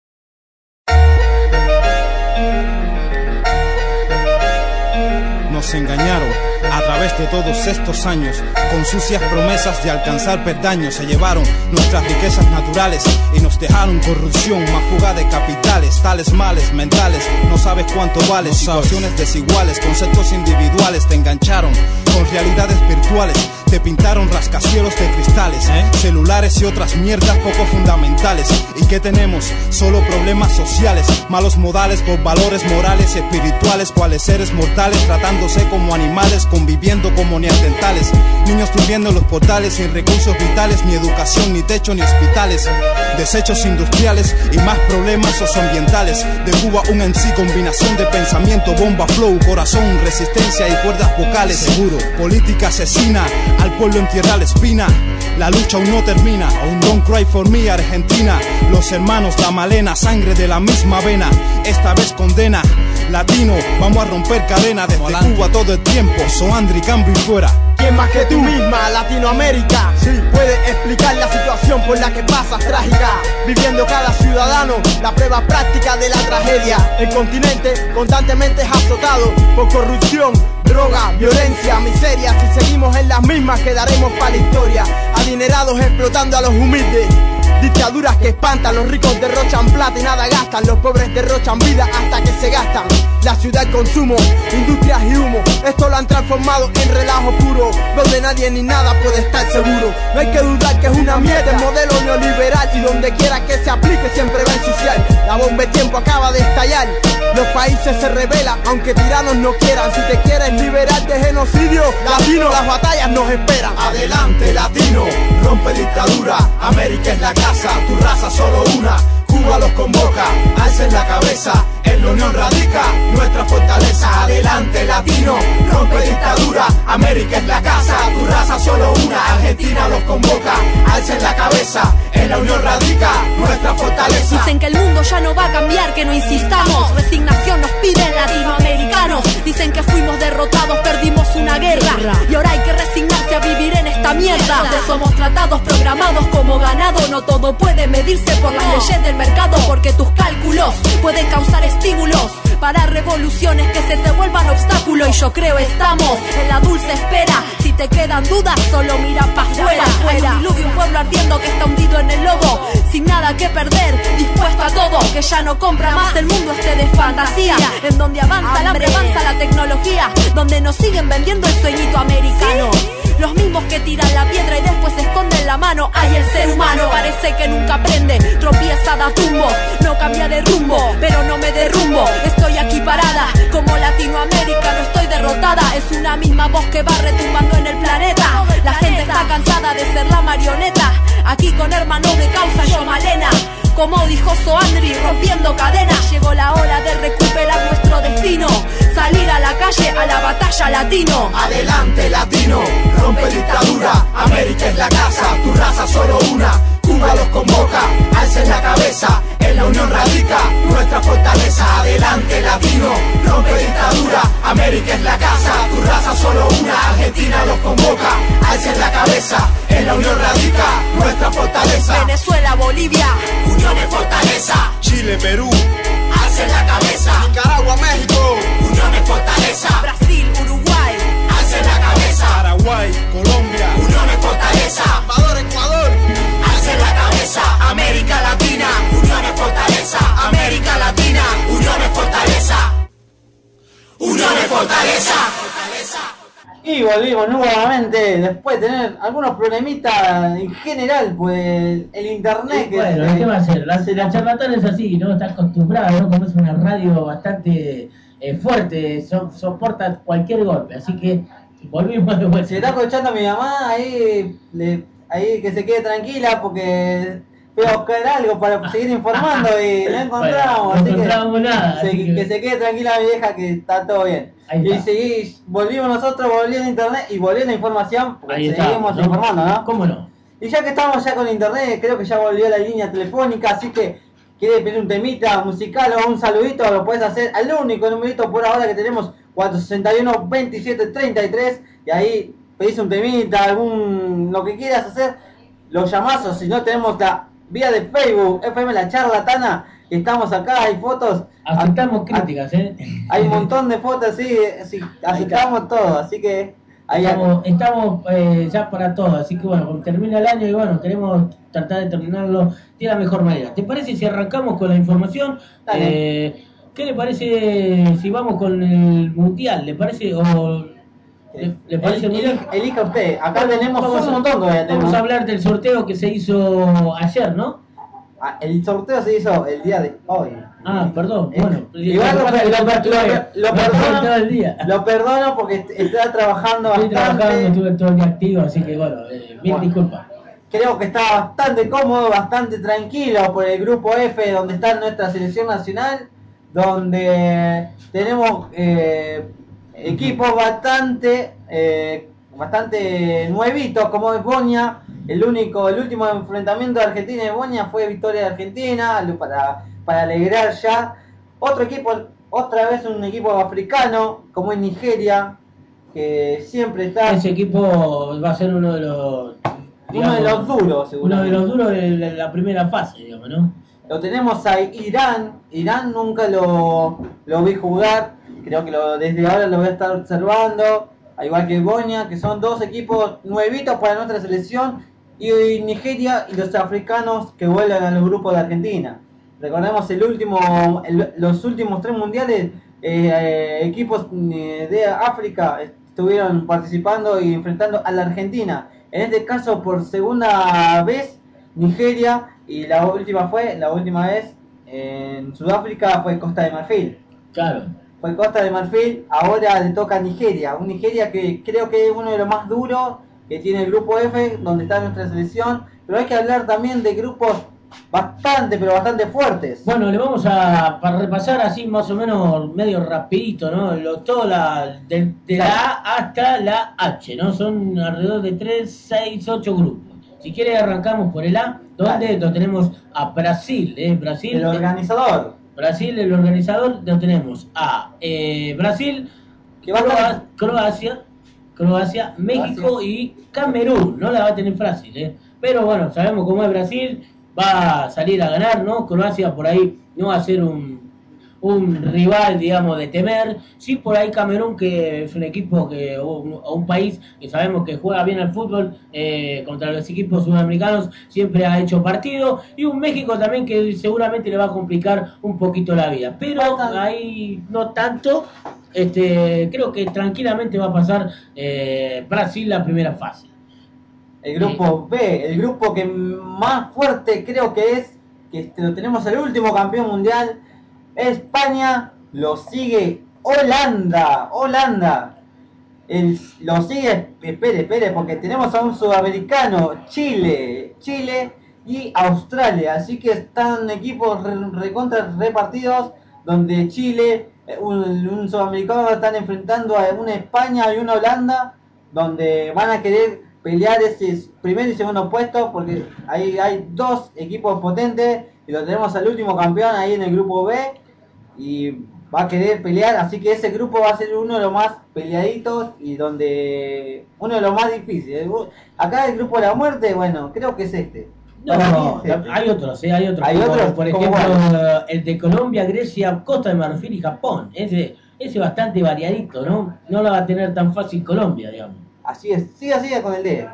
Nos engañaron a través de todos estos años, con sucias promesas de alcanzar peldaños. Se llevaron nuestras riquezas naturales y nos dejaron corrupción, más fuga de capitales, tales males mentales. No sabes cuánto vale, no situaciones sabes. Desiguales, conceptos individuales. Te engancharon con realidades virtuales, te pintaron rascacielos de cristales, ¿eh? celulares y otras mierdas poco fundamentales. ¿Y qué tenemos? Solo problemas sociales, malos modales por valores morales y espirituales, cuales seres mortales tratándose como animales, conviviendo como neandertales, niños durmiendo en los portales, sin recursos vitales, ni educación, ni techo, ni hospitales, desechos industriales y más problemas socioambientales. De Cuba un M C, combinación de pensamiento, bomba, flow, corazón, resistencia y cuerdas vocales. Seguro, política asesina, al pueblo en tierra la espina. La lucha aún no termina, aún don't cry for me, Argentina. Los hermanos, la malena, sangre de la misma vena. Esta vez condena, latino, vamos a romper cadena. Desde Cuba todo el tiempo, Soandri, cambio y fuera. ¿Quién más que tú misma, Latinoamérica? Sí, puede explicar la situación por la que pasas trágica, viviendo cada ciudadano la prueba práctica de la tragedia. El continente constantemente es azotado por corrupción, droga, violencia, miseria. Si seguimos en las mismas quedaremos para la historia, adinerados explotando a los humildes. Dictaduras que espantan, los ricos derrochan plata y nada gastan, los pobres derrochan vida hasta que se gastan. La ciudad consumo, industrias y humo, esto lo han transformado en relajo puro, donde nadie ni nada puede estar seguro. No hay que dudar que es una mierda el modelo neoliberal, y donde quiera que se aplique siempre va a ensuciar. La bomba de tiempo acaba de estallar, los países se rebelan aunque tiranos no quieran. Si te quieres liberar de genocidio latino, las batallas nos esperan. Adelante latino, rompe dictadura, América es la casa, tu raza solo una. Cuba los convoca, alcen la cabeza, en la unión radica nuestra fortaleza. Adelante latino, rompe dictadura, América es la casa, tu raza solo una. Argentina los convoca, alcen la cabeza, en la unión radica nuestra fortaleza. Dicen que el mundo ya no va a cambiar, que no insistamos, resignación nos piden latinoamericanos. Dicen que fuimos derrotados, perdimos una guerra, y ahora hay que resignarse a vivir en esta mierda. Somos tratados, programados como ganado, no todo puede medirse por las leyes del mercado, porque tus cálculos pueden causar estímulos para revoluciones que se te vuelvan obstáculo. Y yo creo estamos en la dulce espera. Si te quedan dudas, solo mira pa' afuera. Hay un diluvio, un pueblo ardiendo que está hundido en el lodo, sin nada que perder, dispuesto a todo, que ya no compra más el mundo este de fantasía, en donde avanza el hambre, avanza la tecnología, donde nos siguen vendiendo el sueñito americano. Los mismos que tiran la piedra y después esconden la mano. Ay, el ser humano parece que nunca aprende, tropieza, da tumbos, no cambia de rumbo, pero no me derrumbo. Estoy aquí parada, como Latinoamérica, no estoy derrotada. Es una misma voz que va retumbando en el planeta. La gente está cansada de ser la marioneta, aquí con hermanos de causa, yo Malena. Como dijo Soandri, rompiendo cadenas, llegó la hora de recuperar nuestro destino, salir a la calle, a la batalla latino. Adelante latino, rompe dictadura, América es la casa, tu raza solo una. Cuba los convoca, alcen la cabeza, en la unión radica nuestra fortaleza. Adelante latino, rompe dictadura, América es la casa, tu raza solo una. Argentina los convoca, alcen la cabeza, en la unión radica nuestra fortaleza. Venezuela, Bolivia, unión es fortaleza. Chile, Perú, alcen la cabeza. Nicaragua, México, unión es fortaleza. Brasil, Uruguay, alcen la cabeza. Paraguay, Colombia, unión es fortaleza. Salvador, Ecuador, alcen la cabeza. América Latina, unión es fortaleza. América Latina, unión es fortaleza. Unión es fortaleza. Y volvimos nuevamente después de tener algunos problemitas en general, pues el internet que bueno, se- ¿qué va a hacer? La, la charlatana es así, ¿no? Está acostumbrada, ¿no? Como es una radio bastante eh, fuerte, so- soporta cualquier golpe, así que volvimos de vuelta. se está escuchando a mi mamá ahí, le- ahí que se quede tranquila porque fui a buscar algo para seguir informando y no encontramos, Bueno, no así encontramos que, nada, se- así que- que se quede tranquila mi vieja que está todo bien. Ahí Y está. seguí, volvimos nosotros, volvió el internet y volvió la información, porque Ahí está, seguimos ¿no? informando, ¿no? ¿Cómo no? Y ya que estamos ya con internet, creo que ya volvió la línea telefónica, así que quiere pedir un temita musical o un saludito, lo puedes hacer al único numerito por ahora que tenemos, cuatro sesenta y uno, veintisiete treinta y tres, y ahí pedís un temita, algún lo que quieras hacer, lo llamás, o si no tenemos la vía de Facebook, F M La Charlatana, que estamos acá, hay fotos. Aceptamos críticas, ¿eh? Hay un montón de fotos, sí, sí aceptamos todo, así que ahí Estamos, estamos eh, ya para todo, así que bueno, termina el año y bueno, queremos tratar de terminarlo de la mejor manera. ¿Te parece si arrancamos con la información? Dale. Eh, ¿Qué le parece si vamos con el mundial? ¿Le parece o le, le parece El- muy bien? elija- elija usted, acá tenemos Vamos un a- montón todavía. Vamos tenemos. a hablar del sorteo que se hizo ayer, ¿no? Ah, el sorteo se hizo el día de hoy. Ah, perdón, Eh, bueno. Igual lo, Lo que pasa es que lo- no estuve- lo- lo no estuve todo perdono, el día. lo perdono porque est- está trabajando Estoy trabajando, bastante. estuve todo el día activo, así que bueno, eh, mil Bueno. disculpas. Creo que está bastante cómodo, bastante tranquilo por el grupo F, donde está nuestra selección nacional, donde tenemos eh, equipos bastante eh, bastante nuevitos, como es Boña. El único, el último enfrentamiento de Argentina y Boña fue victoria de Argentina, lo- para, para alegrar ya. Otro equipo, otra vez un equipo africano, como es Nigeria, que siempre está Ese equipo va a ser uno de los... uno de los duros, Uno de seguramente. los duros de la, la primera fase, digamos, ¿no? Lo tenemos a Irán. Irán nunca lo, lo vi jugar. Creo que lo, desde ahora lo voy a estar observando. Al igual que Boña, que son dos equipos nuevitos para nuestra selección. Y, y Nigeria y los africanos que vuelven a los grupos de Argentina. Recordemos el último, el- los últimos tres mundiales, eh, eh, equipos eh, de África estuvieron participando y enfrentando a la Argentina. En este caso, por segunda vez, Nigeria, y la última fue, la última vez en Sudáfrica fue Costa de Marfil. Claro. Fue Costa de Marfil, ahora le toca a Nigeria. Un Nigeria que creo que es uno de los más duros que tiene el grupo F, donde está nuestra selección. Pero hay que hablar también de grupos bastante, pero bastante fuertes. Bueno, le vamos a para repasar así más o menos medio rapidito, ¿no? Lo, todo la, de, de la A hasta la H, ¿no? Son alrededor de tres, seis, ocho grupos. Si quiere arrancamos por el A, donde Dale. lo tenemos a Brasil, ¿eh? Brasil. El organizador. Brasil, el organizador, lo tenemos a eh, Brasil, Que va a Croa- estar- Croacia, Croacia, México y Camerún. No la va a tener fácil, ¿eh? Pero bueno, sabemos cómo es Brasil, va a salir a ganar, ¿no? Croacia por ahí no va a ser un, un rival, digamos, de temer. Sí, por ahí Camerún, que es un equipo que, o un, o un país que sabemos que juega bien al fútbol eh, contra los equipos sudamericanos, siempre ha hecho partido. Y un México también que seguramente le va a complicar un poquito la vida. Pero ahí no tanto. Este, creo que tranquilamente va a pasar eh, Brasil la primera fase. El grupo B, el grupo que más fuerte creo que es, que este, lo tenemos el último campeón mundial, España, lo sigue Holanda, Holanda, el, lo sigue, espere, espere, porque tenemos a un sudamericano, Chile, Chile y Australia, así que están equipos re, recontra repartidos, donde Chile, eh, un, un sudamericano están enfrentando a una España y una Holanda, donde van a querer pelear ese primer y segundo puesto, porque ahí hay dos equipos potentes y lo tenemos al último campeón ahí en el grupo B y va a querer pelear, así que ese grupo va a ser uno de los más peleaditos y donde uno de los más difíciles. Acá el grupo de la muerte, bueno, creo que es este. No, no, hay otros, ¿eh? hay otros. Hay como, otros, por ¿cómo ejemplo, cuál? el de Colombia, Grecia, Costa de Marfil y Japón. Ese ese bastante variadito, ¿no? No lo va a tener tan fácil Colombia, digamos. Así es, siga, siga con el D.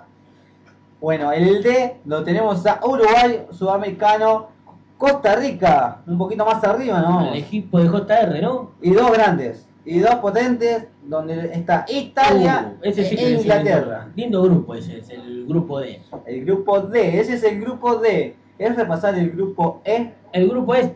Bueno, el D lo tenemos a Uruguay, Sudamericano, Costa Rica, un poquito más arriba, ¿no? El equipo de J R, ¿no? Y dos grandes, y dos potentes, donde está Italia Uh, ese sí que e es Inglaterra. Lindo, lindo grupo ese, es el grupo D. El grupo D, ese es el grupo D. Es repasar el grupo E. El grupo E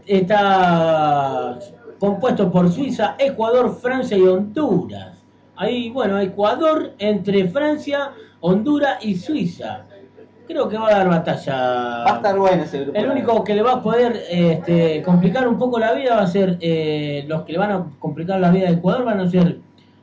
está compuesto por Suiza, Ecuador, Francia y Honduras. Ahí, bueno, Ecuador entre Francia, Honduras y Suiza. Creo que va a dar batalla. Va a estar bueno ese grupo. El único que le va a poder este, complicar un poco la vida va a ser, eh, los que le van a complicar la vida a Ecuador van a ser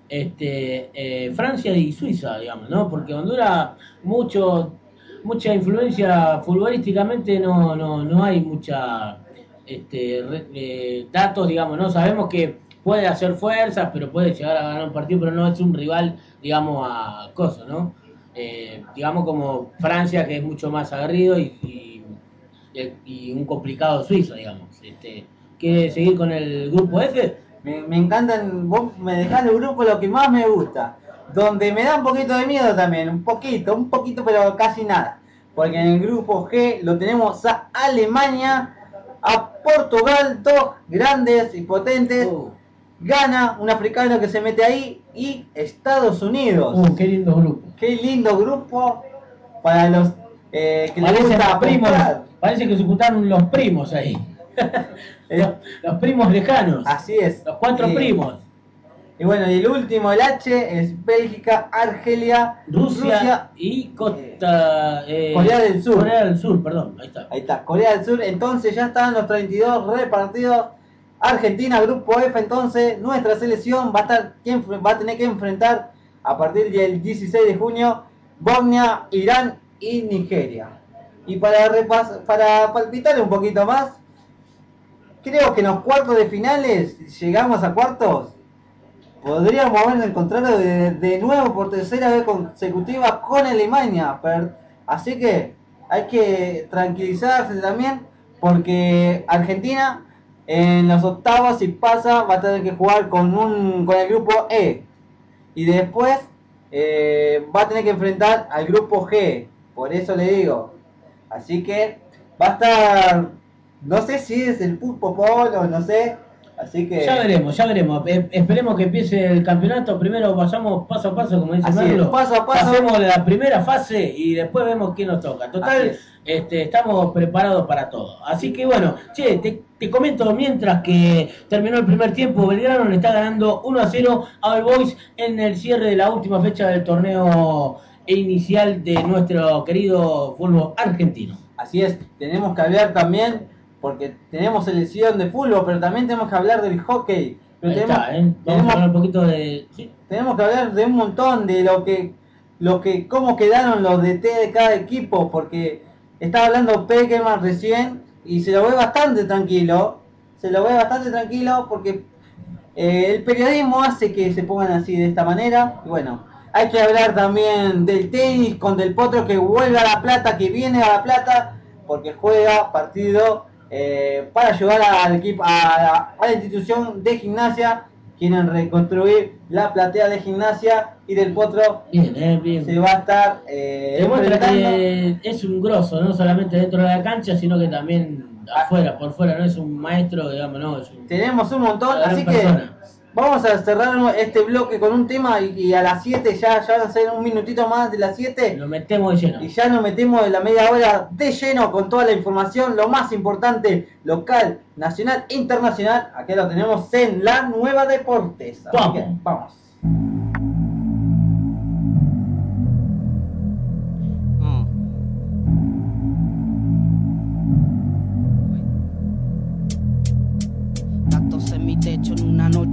este, eh, Francia y Suiza, digamos, ¿no? Porque Honduras, mucho, mucha influencia futbolísticamente no, no, no hay mucha este, re, eh, datos, digamos, ¿no? Sabemos que puede hacer fuerzas, pero puede llegar a ganar un partido, pero no es un rival, digamos, a cosas, ¿no? Eh, digamos como Francia, que es mucho más aguerrido y, y, y un complicado Suiza, digamos. Este, ¿quiere seguir con el grupo F? Me, me encantan, vos me dejás el grupo lo que más me gusta, donde me da un poquito de miedo también, un poquito, un poquito pero casi nada, porque en el grupo G lo tenemos a Alemania, a Portugal, dos grandes y potentes, uh. Ghana, un africano que se mete ahí, y Estados Unidos. Uh, qué lindo grupo. Qué lindo grupo para los eh, que les Parecen gusta los primos, apostar. parece que se juntaron los primos ahí. los, los primos lejanos. Así es. Los cuatro Sí. primos. Y bueno, y el último, el H, es Bélgica, Argelia, Rusia, Rusia y Costa... Eh, Corea del Sur. Corea del Sur, perdón, ahí está. Ahí está, Corea del Sur. Entonces ya están los treinta y dos repartidos. Argentina, grupo F, entonces nuestra selección va a estar, ¿quién va a tener que enfrentar a partir del dieciséis de junio Bosnia, Irán y Nigeria. Y para repas para palpitar un poquito más, creo que en los cuartos de finales, si llegamos a cuartos, podríamos habernos encontrado de, de nuevo por tercera vez consecutiva con Alemania. Pero, así que hay que tranquilizarse también, porque Argentina en los octavos, si pasa, va a tener que jugar con un con el grupo E. Y después eh, va a tener que enfrentar al grupo G. Por eso le digo. Así que va a estar, no sé si es el fútbol o no sé. Así que ya veremos, ya veremos. Eh, esperemos que empiece el campeonato. Primero vayamos paso a paso, como dice Así Marlo. es, paso a paso. Hacemos la primera fase y después vemos quién nos toca. Total, es. este, estamos preparados para todo. Así que bueno, che, te, te comento mientras que terminó el primer tiempo, Belgrano le está ganando uno a cero a All Boys en el cierre de la última fecha del torneo inicial de nuestro querido fútbol argentino. Así es, tenemos que hablar también, porque tenemos selección de fútbol, pero también tenemos que hablar del hockey. Pero Ahí tenemos, está, ¿eh? Vamos tenemos, a hablar un poquito de... ¿sí? tenemos que hablar de un montón de lo que, lo que, cómo quedaron los D T de cada equipo, porque estaba hablando Peckerman recién y se lo ve bastante tranquilo, se lo ve bastante tranquilo porque eh, el periodismo hace que se pongan así de esta manera. Y bueno, hay que hablar también del tenis con Del Potro, que vuelve a La Plata, que viene a La Plata, porque juega partido eh, para ayudar al equipo, a la, a la institución de Gimnasia. Quieren reconstruir la platea de Gimnasia y Del Potro bien, eh, bien. se va a estar eh, demuestra enfrentando. que es un grosso, no solamente dentro de la cancha, sino que también afuera, por fuera, no es un maestro, digamos, no, es un... Tenemos un montón, Gran así persona. que vamos a cerrar este bloque con un tema y, y a las siete ya, ya van a ser un minutito más de las siete. Lo metemos de lleno. Y ya nos metemos en la media hora de lleno con toda la información, lo más importante, local, nacional, internacional. Aquí lo tenemos en La Nueva Deportes. Así Vamos. que vamos. Gatos en mi techo en una noche silenciosa.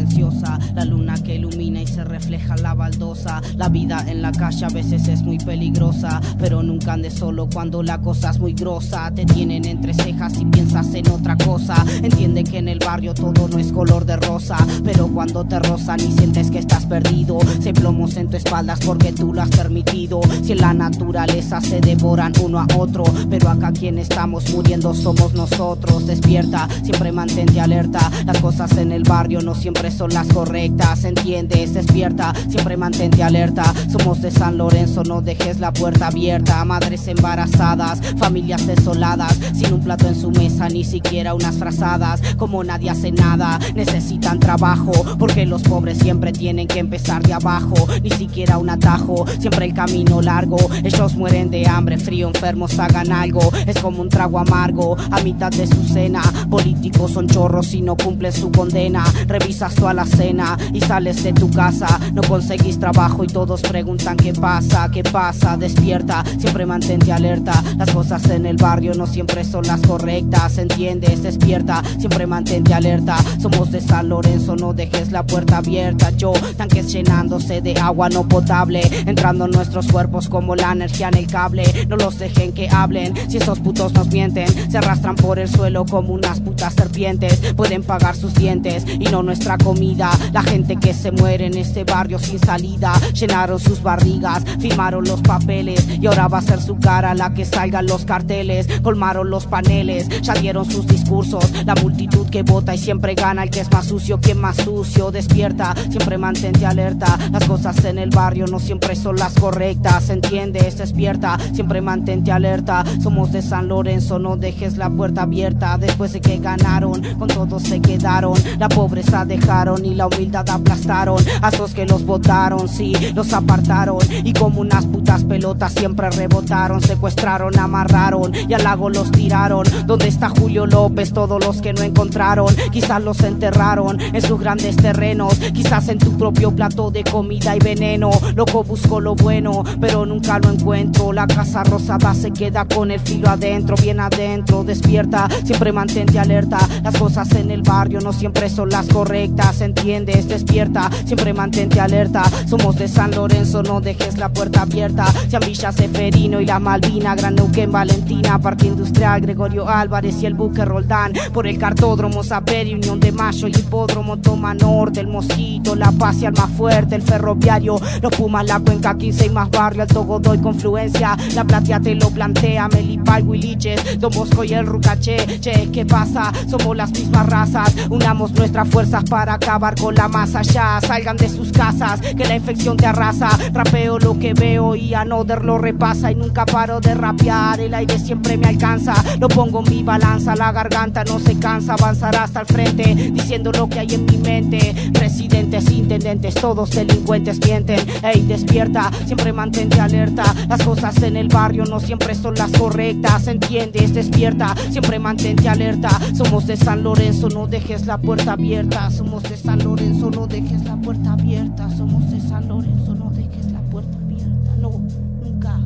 silenciosa, la luna que ilumina y se refleja en la baldosa. La vida en la calle a veces es muy peligrosa, pero nunca andes solo cuando la cosa es muy grosa. Te tienen entre cejas y piensas en otra cosa. Entiende que en el barrio todo no es color de rosa, pero cuando te rozan y sientes que estás perdido, se plomos en tu espalda porque tú lo has permitido. Si en la naturaleza se devoran uno a otro, pero acá quien estamos muriendo somos nosotros. Despierta, siempre mantente alerta. Las cosas en el barrio no siempre son las correctas, ¿entiendes? Despierta, siempre mantente alerta. Somos de San Lorenzo, no dejes la puerta abierta. Madres embarazadas, familias desoladas, sin un plato en su mesa, ni siquiera unas frazadas. Como nadie hace nada, necesitan trabajo, porque los pobres siempre tienen que empezar de abajo. Ni siquiera un atajo, siempre el camino largo. Ellos mueren de hambre, frío, enfermos, hagan algo. Es como un trago amargo a mitad de su cena. Políticos son chorros y no cumplen su condena. Revisas toda la cena y sales de tu casa. No conseguís trabajo y todos preguntan qué pasa, qué pasa. Despierta, siempre mantente alerta. Las cosas en el barrio no siempre son las correctas, ¿entiendes? Despierta, siempre mantente alerta. Somos de San Lorenzo, no dejes la puerta abierta. Yo, tanques llenándose de agua no potable, entrando en nuestros cuerpos como la energía en el cable. No los dejen que hablen, si esos putos nos mienten. Se arrastran por el suelo como unas putas serpientes. Pueden pagar sus dientes y no nuestra comida. La gente que se muere en este barrio sin salida, llenaron sus barrigas, firmaron los papeles y ahora va a ser su cara la que salga en los carteles. Colmaron los paneles, ya dieron sus discursos. La multitud que vota y siempre gana el que es más sucio, quien más sucio. Despierta, siempre mantente alerta. Las cosas en el barrio no siempre son las correctas, ¿entiendes? Despierta, siempre mantente alerta. Somos de San Lorenzo, no dejes la puerta abierta. Después de que ganaron, con todos se quedaron. La pobreza dejaron y la humildad aplastaron. A esos que los votaron, sí, los apartaron. Y como unas putas pelotas siempre rebotaron. Secuestraron, amarraron y al lago los tiraron. ¿Dónde está Julio López? Todos los que no encontraron, quizás los enterraron en sus grandes terrenos. Quizás en tu propio plato de comida y veneno. Loco, busco lo bueno, pero nunca lo encuentro. La casa rosada se queda con el filo adentro, bien adentro. Despierta, siempre mantente alerta. Las cosas en el barrio no siempre son las correctas, ¿entiendes? Despierta, siempre mantente alerta. Somos de San Lorenzo, no dejes la puerta abierta. Sean Villa Seferino y la Malvina, Gran Neuquén, Valentina, Parque Industrial, Gregorio Álvarez y el Buque Roldán. Por el Cartódromo, Saperi, Unión de Mayo y Hipódromo Toma Norte, el Mosquito, La Paz y Almafuerte, el Ferroviario, los Pumas, la Cuenca, quince y más barrio, Alto Godoy, Confluencia, La Platea te lo plantea, Melipal, Huiliches, Don Bosco y el Rucaché. Che, ¿qué pasa? Somos las mismas razas, unamos nuestras fuerzas para acabar con la masa. Ya, salgan de sus casas, que la infección te arrasa. Rapeo lo que veo y Another lo repasa y nunca paro de rapear, el aire siempre me alcanza. Lo pongo en mi balanza, la garganta no se cansa, avanzará hasta el frente, diciendo lo que hay en mi mente. Presidentes, intendentes, todos delincuentes mienten. Ey, despierta, siempre mantente alerta. Las cosas en el barrio no siempre son las correctas, ¿entiendes? Despierta, siempre mantente alerta. Somos de San Lorenzo, no dejes la puerta abierta. Somos de San Lorenzo, no dejes la puerta abierta. Somos de San Lorenzo, no dejes la puerta abierta. No, nunca.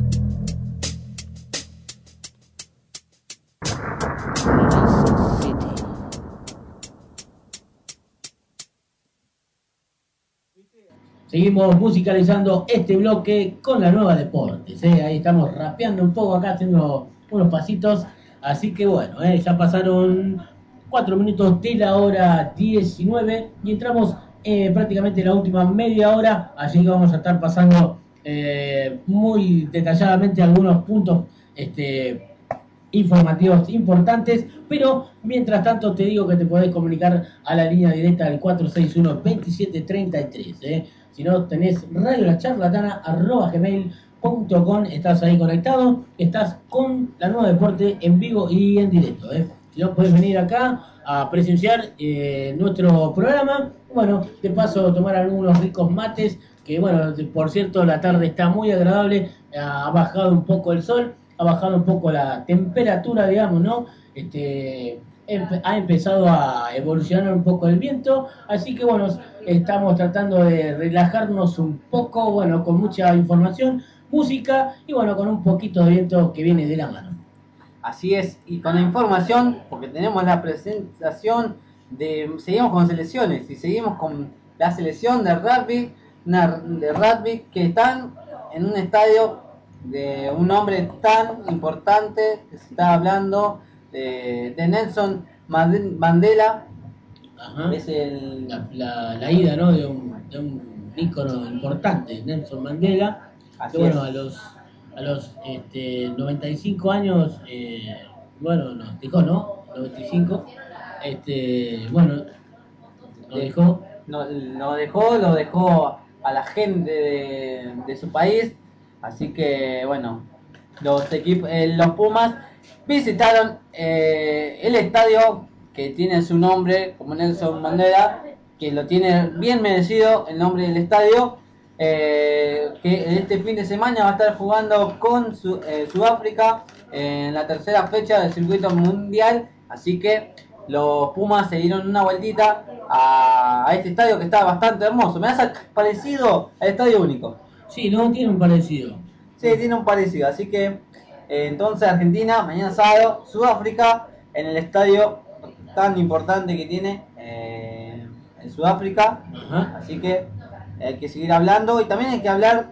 Seguimos musicalizando este bloque con la nueva Deportes, ¿eh? Ahí estamos rapeando un poco acá, haciendo unos pasitos. Así que bueno, ¿eh? Ya pasaron cuatro minutos de la hora diecinueve y entramos eh, prácticamente en la última media hora. Así que vamos a estar pasando eh, muy detalladamente algunos puntos este, informativos importantes. Pero mientras tanto te digo que te podés comunicar a la línea directa del cuatro seis uno, veintisiete treinta y tres, ¿eh? Si no, tenés radio la charlatana arroba gmail punto com, estás ahí conectado, estás con la nueva Deporte en vivo y en directo, ¿eh? Si no, puedes venir acá a presenciar eh, nuestro programa. Bueno, de paso tomar algunos ricos mates, que bueno, por cierto, la tarde está muy agradable, ha bajado un poco el sol, ha bajado un poco la temperatura, digamos, ¿no? Este... ha empezado a evolucionar un poco el viento, así que bueno, estamos tratando de relajarnos un poco, bueno, con mucha información, música y bueno, con un poquito de viento que viene de la mano. Así es, y con la información, porque tenemos la presentación de, seguimos con selecciones y seguimos con la selección de rugby, una- de rugby que están en un estadio de un hombre tan importante que se está hablando de, de Nelson Mande- Mandela. Ajá. Es el La, la, la ida, ¿no? De un, de un ícono importante, Nelson Mandela. Así Que bueno, es. a los, a los este, noventa y cinco años, eh, bueno, nos dejó, ¿no? noventa y cinco. Este, bueno, nos dejó. No, lo dejó, lo dejó a la gente de, de su país, así que bueno, los equipos, eh, los Pumas visitaron eh, el estadio que tiene su nombre como Nelson Mandela, que lo tiene bien merecido el nombre del estadio, eh, que este fin de semana va a estar jugando con su, eh, Sudáfrica en la tercera fecha del circuito mundial, así que los Pumas se dieron una vueltita a, a este estadio que está bastante hermoso. Me hace parecido al Estadio Único. Sí, no tiene un parecido. Sí, tiene un parecido. Así que eh, entonces Argentina, mañana sábado, Sudáfrica, en el estadio tan importante que tiene eh, en Sudáfrica. Ajá. Así que hay que seguir hablando. Y también hay que hablar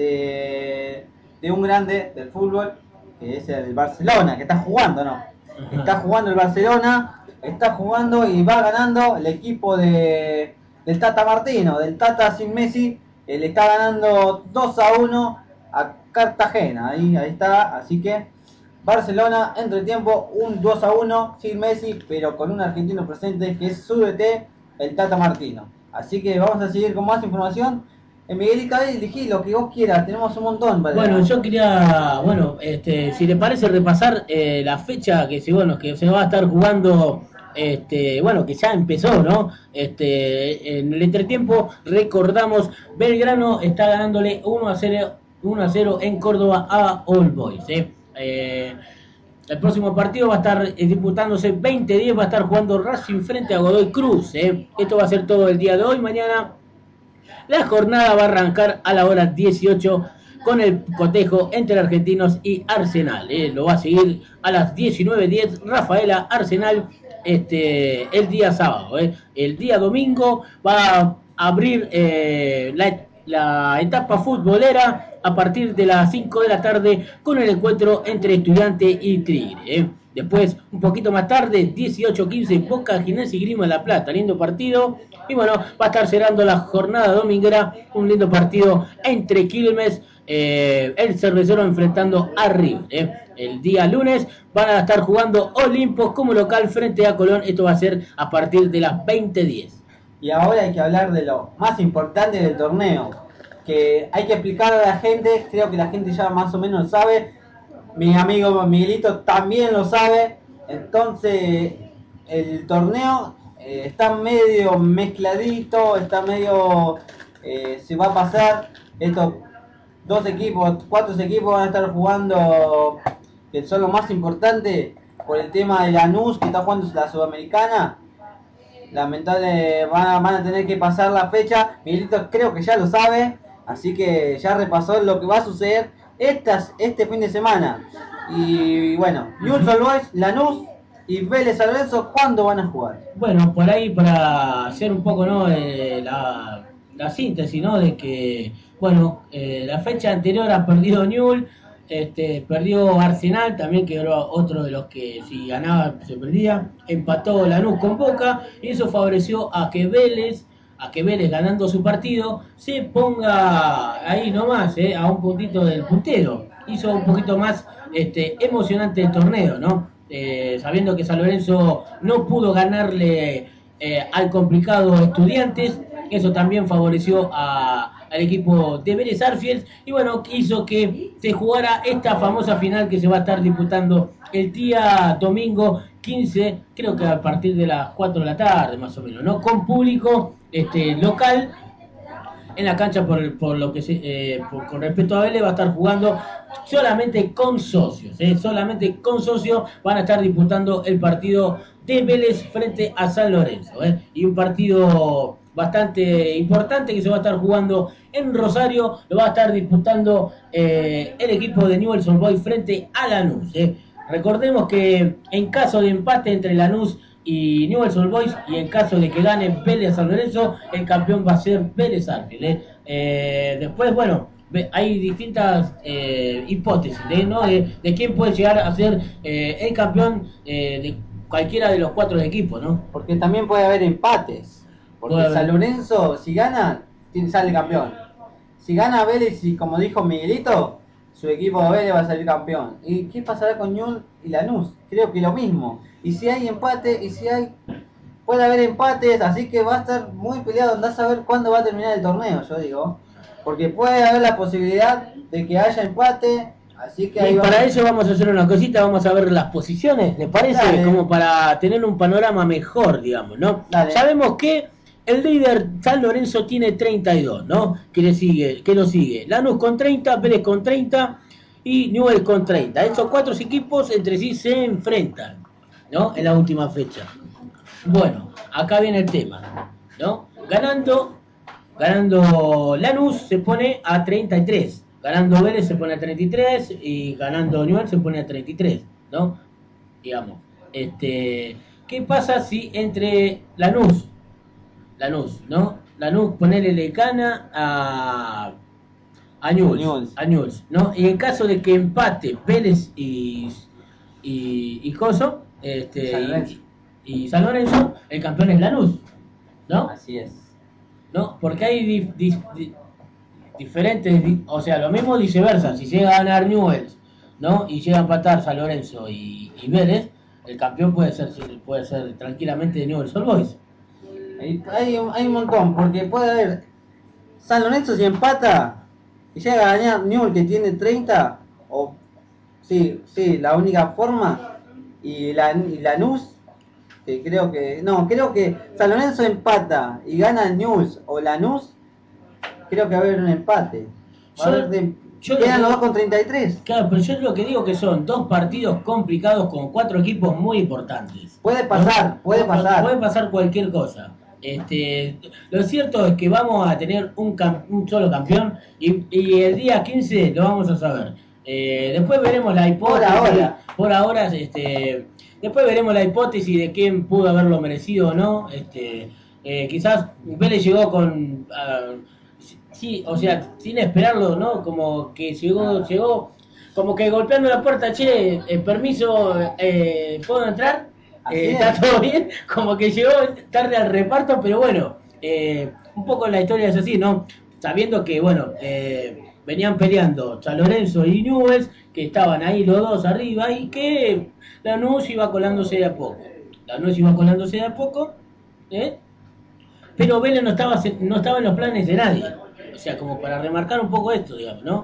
de, de un grande del fútbol, que es el Barcelona, que está jugando, ¿no? Está jugando el Barcelona. Está jugando y va ganando el equipo de del Tata Martino, del Tata sin Messi, eh, le está ganando dos a uno a Cartagena, ahí, ahí está, así que Barcelona, entre tiempo, un dos a uno sin Messi, pero con un argentino presente que es su D T, el Tata Martino. Así que vamos a seguir con más información. En Miguelica, elegí lo que vos quieras, tenemos un montón. Para Bueno, yo quería, bueno, este, si le parece repasar eh, la fecha que se, bueno, que se va a estar jugando, este, bueno, que ya empezó, ¿no? Este, en el entretiempo recordamos, Belgrano está ganándole uno a cero en Córdoba a All Boys, ¿eh? Eh, el próximo partido va a estar eh, disputándose veinte diez, va a estar jugando Racing frente a Godoy Cruz, ¿eh? Esto va a ser todo el día de hoy. Mañana la jornada va a arrancar a la hora dieciocho con el cotejo entre Argentinos y Arsenal. ¿eh? Lo va a seguir a las diecinueve diez Rafaela Arsenal este, el día sábado. ¿eh? El día domingo va a abrir eh, la, la etapa futbolera a partir de las cinco de la tarde con el encuentro entre Estudiante y Tigre. ¿eh? Después, un poquito más tarde, dieciocho quince, Boca, Ginés y Grima de la Plata. Lindo partido. Y bueno, va a estar cerrando la jornada dominguera. Un lindo partido entre Quilmes, eh, el Cervecero enfrentando a River. Eh. El día lunes van a estar jugando Olimpos como local frente a Colón. Esto va a ser a partir de las veinte diez. Y ahora hay que hablar de lo más importante del torneo, que hay que explicar a la gente, creo que la gente ya más o menos lo sabe. Mi amigo Miguelito también lo sabe. Entonces el torneo eh, está medio mezcladito, está medio eh, se va a pasar. Estos dos equipos, cuatro equipos van a estar jugando, que son los más importantes por el tema de Lanús, que está jugando la Sudamericana. Lamentable, van a, van a tener que pasar la fecha. Miguelito creo que ya lo sabe, así que ya repasó lo que va a suceder Estas, este fin de semana. Y bueno, Newell's Old Boys, Lanús y Vélez San Lorenzo, ¿cuándo van a jugar? Bueno, por ahí para hacer un poco, ¿no? Eh, la, la síntesis, ¿no? De que, bueno, eh, la fecha anterior ha perdido Newell's, este, perdió Arsenal, también que era otro de los que si ganaba se perdía, empató Lanús con Boca, y eso favoreció a que Vélez, a que Vélez ganando su partido, se ponga ahí nomás, eh, a un puntito del puntero. Hizo un poquito más este, emocionante el torneo, ¿no? Eh, sabiendo que San Lorenzo no pudo ganarle eh, al complicado Estudiantes, eso también favoreció a, al equipo de Vélez Sarsfield, y bueno, hizo que se jugara esta famosa final que se va a estar disputando el día domingo quince, creo que a partir de las cuatro de la tarde más o menos, ¿no? Con público este, local en la cancha, por, por lo que se, eh, por, con respecto a Vélez va a estar jugando solamente con socios, ¿eh? solamente con socios van a estar disputando el partido de Vélez frente a San Lorenzo, ¿eh? y un partido bastante importante que se va a estar jugando en Rosario, lo va a estar disputando eh, el equipo de Newell's Old Boys frente a Lanús, ¿eh? Recordemos que en caso de empate entre Lanús y Newell's Old Boys, y en caso de que gane Vélez San Lorenzo, el campeón va a ser Vélez Arfield. ¿eh? Eh, después, bueno, hay distintas eh, hipótesis ¿eh? ¿no? de, de quién puede llegar a ser eh, el campeón eh, de cualquiera de los cuatro equipos, ¿no? Porque también puede haber empates. Porque Puede haber. San Lorenzo, si gana, tiene- sale campeón. Si gana Vélez, y como dijo Miguelito, su equipo de Vélez va a salir campeón. ¿Y qué pasará con Ñul y Lanús? Creo que lo mismo. Y si hay empate, y si hay... Puede haber empates, así que va a estar muy peleado. Andás a ver cuándo va a terminar el torneo, yo digo. Porque puede haber la posibilidad de que haya empate, así que ahí Y va- para eso vamos a hacer una cosita, vamos a ver las posiciones, ¿le parece? Dale. Como para tener un panorama mejor, digamos, ¿no? Dale. Sabemos que el líder San Lorenzo tiene treinta y dos, ¿no? Que le sigue, que lo sigue. Lanús con treinta, Vélez con treinta y Newell's con treinta. Estos cuatro equipos entre sí se enfrentan, ¿no? En la última fecha. Bueno, acá viene el tema, ¿no? Ganando, ganando Lanús se pone a treinta y tres. Ganando Vélez se pone a treinta y tres y ganando Newell's se pone a treinta y tres, ¿no? Digamos, este, ¿qué pasa si entre Lanús, Lanús, ¿no? Lanús ponele le gana a a Newell's, a Newell's, ¿no? Y en caso de que empate Vélez y y, y Coso, este, San Lorenzo. y, y San Lorenzo, el campeón es Lanús, ¿no? Así es. ¿No? Porque hay di- di- di- diferentes, di- o sea, lo mismo viceversa, si llega a ganar Newell's, ¿no? Y llega a empatar San Lorenzo y, y Vélez, el campeón puede ser puede ser tranquilamente Newell's Old Boys. Hay, hay, un- hay un montón, porque puede haber San Lorenzo si empata y llega a ganar Newell que tiene treinta, o sí, sí, la única forma, y la y Lanús, que creo que, no, creo que San Lorenzo empata y gana Newell's o Lanús, creo que va a haber un empate. Va a Yo- haber de- yo lo quedan que- los dos con treinta y tres. Claro, pero yo lo que digo que son dos partidos complicados con cuatro equipos muy importantes. Puede pasar, puede pasar. Puede pasar cualquier cosa. Este, lo cierto es que vamos a tener un, cam- un solo campeón y, y el día quince lo vamos a saber. Eh, después veremos la hipótesis. Por ahora. Por ahora, este, después veremos la hipótesis de quién pudo haberlo merecido o no. Este, eh, quizás Vélez llegó con, ah, sí, o sea, sin esperarlo, ¿no? Como que llegó, llegó, como que golpeando la puerta, che, eh, permiso, eh, ¿puedo entrar? Eh, está todo bien, como que llegó tarde al reparto, pero bueno, eh, un poco la historia es así, ¿no? Sabiendo que, bueno, eh, venían peleando San Lorenzo y Newell's, que estaban ahí los dos arriba, y que Lanús iba colándose de a poco. Lanús iba colándose de a poco, ¿eh? Pero Vélez no estaba, no estaba en los planes de nadie. O sea, como para remarcar un poco esto, digamos, ¿no?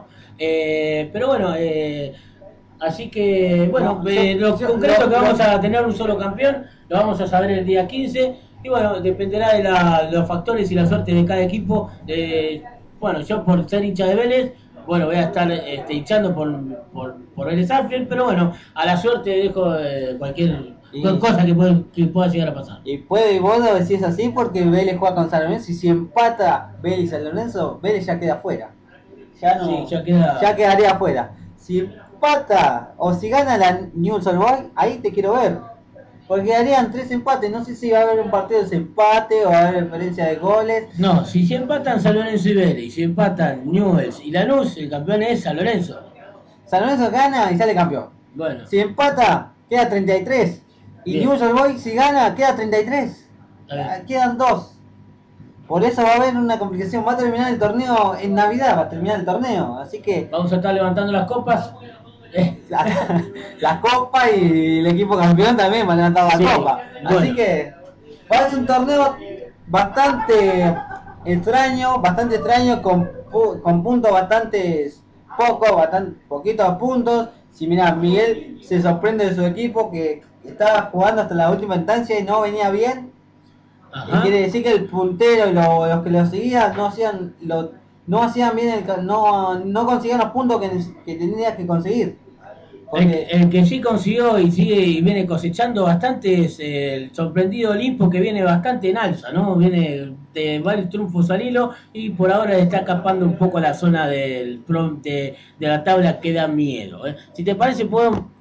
Eh, pero bueno, eh, así que, bueno, No, eh, yo- lo yo- concreto lo- que vamos lo- a tener un solo campeón, lo vamos a saber el día quince, y bueno, dependerá de, la, de los factores y la suerte de cada equipo. Eh, bueno, yo por ser hincha de Vélez, bueno, voy a estar este, hinchando por, por, por Vélez Arfield, pero bueno, a la suerte dejo eh, cualquier Y- cosa que, puede, que pueda llegar a pasar. Y puede, y vos lo decís así porque Vélez juega con San Lorenzo, y si empata Vélez y San Lorenzo, Vélez ya queda afuera. Ya no, Sí, ya queda- ya quedaría afuera. Si empata o si gana la Newell's Old Boys, ahí te quiero ver. Porque harían tres empates, no sé si va a haber un partido de desempate o va a haber diferencia de goles. No, si se empatan San Lorenzo y Vélez, y si empatan Newell's y Lanús, el campeón es San Lorenzo. San Lorenzo gana y sale campeón. Bueno, Si empata, queda treinta y tres. Y Bien. Newell's Old Boys si gana, queda treinta y tres. Ah, Quedan dos. Por eso va a haber una complicación. Va a terminar el torneo en Navidad, va a terminar el torneo. Así que vamos a estar levantando las copas. la, la copa y el equipo campeón también van a levantar la Sí, copa. bueno. Así que va a ser un torneo bastante extraño, bastante extraño, con, pu- con puntos bastante pocos, bastante poquitos puntos. Si mira, Miguel se sorprende de su equipo que estaba jugando hasta la última instancia y no venía bien. Ajá. Y quiere decir que el puntero y lo- los que lo seguían no hacían lo, no hacían bien el, ca- no, no conseguían los puntos que, neces- que tenías que conseguir. El, el que sí consiguió y sigue y viene cosechando bastante es el sorprendido Olimpo, que viene bastante en alza, ¿no? Viene de varios triunfos al hilo y por ahora está escapando un poco la zona del pro- de, de la tabla que da miedo, ¿eh? Si te parece, podemos,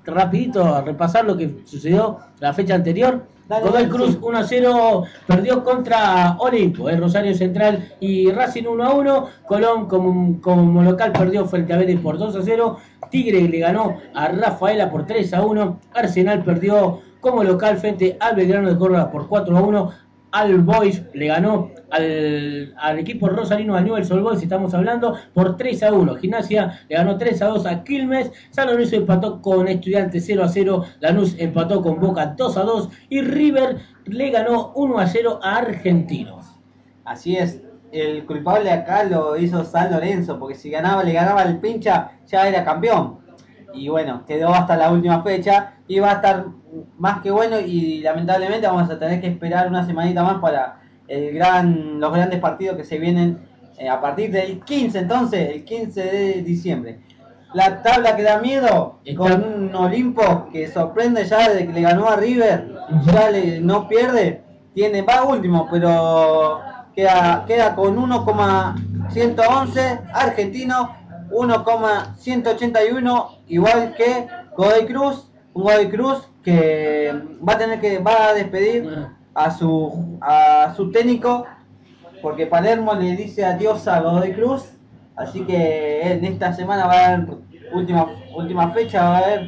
rapidito a repasar lo que sucedió la fecha anterior. Dale, Godoy dale, Cruz sí. uno a cero perdió contra Olimpo, eh, Rosario Central y Racing uno a uno. Colón como, como local perdió frente a Vélez por dos a cero. Tigre le ganó a Rafaela por tres a uno. Arsenal perdió como local frente al Belgrano de Córdoba por cuatro a uno. Al Boys le ganó al, al equipo rosarino, al Newell's Old Boys, estamos hablando, por tres a uno. Gimnasia le ganó tres a dos a Quilmes. San Lorenzo empató con Estudiantes cero a cero. Lanús empató con Boca dos a dos. Y River le ganó uno a cero a Argentinos. Así es, el culpable acá lo hizo San Lorenzo, porque si ganaba, le ganaba el Pincha, ya era campeón. Y bueno, quedó hasta la última fecha y va a estar más que bueno, y lamentablemente vamos a tener que esperar una semanita más para el gran, los grandes partidos que se vienen eh, a partir del quince, entonces, el quince de diciembre. La tabla que da miedo, con un Olimpo que sorprende ya desde que le ganó a River, ya le, no pierde, tiene, va último, pero queda, queda con uno coma ciento once, Argentino uno coma ciento ochenta y uno, igual que Godoy Cruz, un Godoy Cruz que va a tener que, va a despedir a su, a su técnico, porque Palermo le dice adiós a Godoy Cruz, así que en esta semana va a haber última, última fecha, va a haber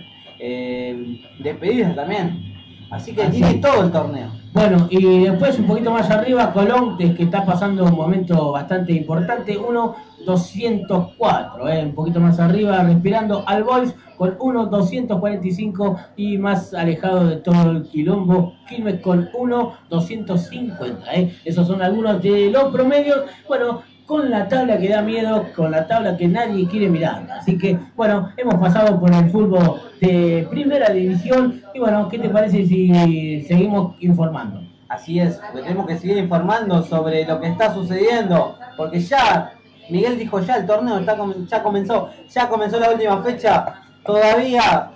eh, despedidas también, así que así tiene todo el torneo. Bueno, y después un poquito más arriba, Colón, que está pasando un momento bastante importante, uno doscientos cuatro, eh, un poquito más arriba, respirando al Boys con uno doscientos cuarenta y cinco, y más alejado de todo el quilombo, Quilmes con uno doscientos cincuenta. Eh. Esos son algunos de los promedios. Bueno, con la tabla que da miedo, con la tabla que nadie quiere mirar. Así que, bueno, hemos pasado por el fútbol de primera división. Y bueno, ¿qué te parece si seguimos informando? Así es, tenemos que seguir informando sobre lo que está sucediendo, porque ya, Miguel dijo ya, el torneo está, ya comenzó, ya comenzó la última fecha, todavía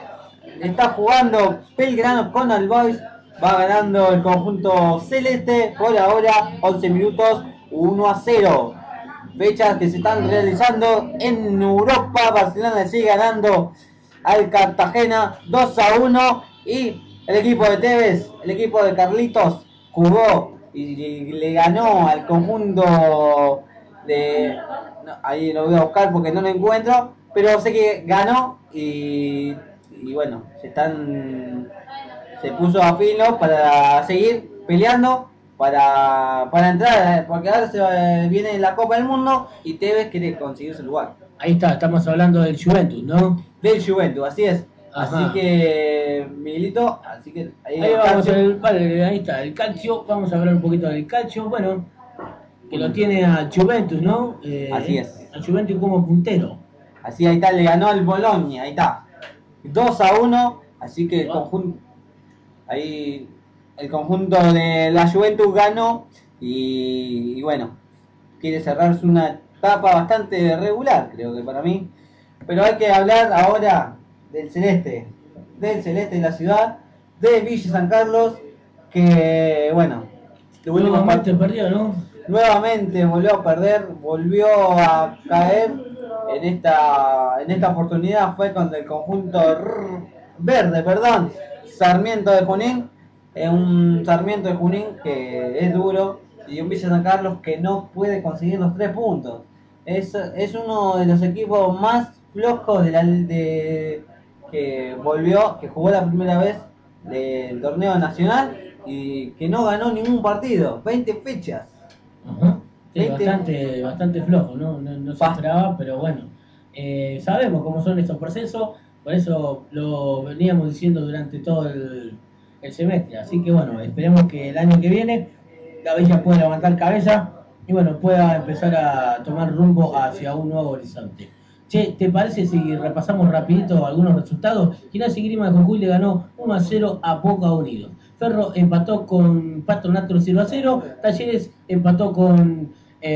está jugando Belgrano con All Boys, va ganando el conjunto celeste por ahora, once minutos, uno a cero. Fechas que se están realizando en Europa. Barcelona le sigue ganando al Cartagena dos a uno, y el equipo de Tevez, el equipo de Carlitos, jugó y le ganó al conjunto de... no, ahí lo voy a buscar porque no lo encuentro, pero sé que ganó y, y bueno, se están se puso a filo para seguir peleando para, para entrar, porque ahora se viene la Copa del Mundo y Tevez quiere conseguir su lugar. Ahí está, estamos hablando del Juventus, ¿no? Del Juventus, así es. Ajá. Así que, Miguelito, así que ahí, Ahí vamos, calcio. el, vale, ahí está, el calcio, vamos a hablar un poquito del calcio, bueno, que lo tiene a Juventus, ¿no? Eh, Así es. A Juventus como puntero. Así, ahí está, le ganó al Bologna, ahí está. dos a uno, así que el conjunto, ahí, el conjunto de la Juventus ganó y, y bueno, quiere cerrarse una etapa bastante regular, creo que para mí. Pero hay que hablar ahora del Celeste, del Celeste de la ciudad, de Villa San Carlos, que bueno, Nuevamente perdió, ¿no? Nuevamente volvió a perder, volvió a caer en esta en esta oportunidad fue contra el conjunto rrr, verde, perdón, Sarmiento de Junín, eh, un Sarmiento de Junín que es duro y un Villa San Carlos que no puede conseguir los tres puntos. Es, es uno de los equipos más flojos de la de que volvió, que jugó la primera vez del torneo nacional y que no ganó ningún partido, veinte fechas. Ajá. Sí, veinte bastante, bastante flojo, ¿no? No, no se esperaba, pero bueno, eh, sabemos cómo son estos procesos, por eso lo veníamos diciendo durante todo el, el semestre. Así que bueno, esperemos que el año que viene la Villa pueda levantar cabeza y bueno, pueda empezar a tomar rumbo hacia un nuevo horizonte. Che, ¿te parece si repasamos rapidito algunos resultados? Gimnasia y Grima de Jujuy le ganó uno a cero a Boca Unidos. Ferro empató con Patronato cero a cero. Talleres empató con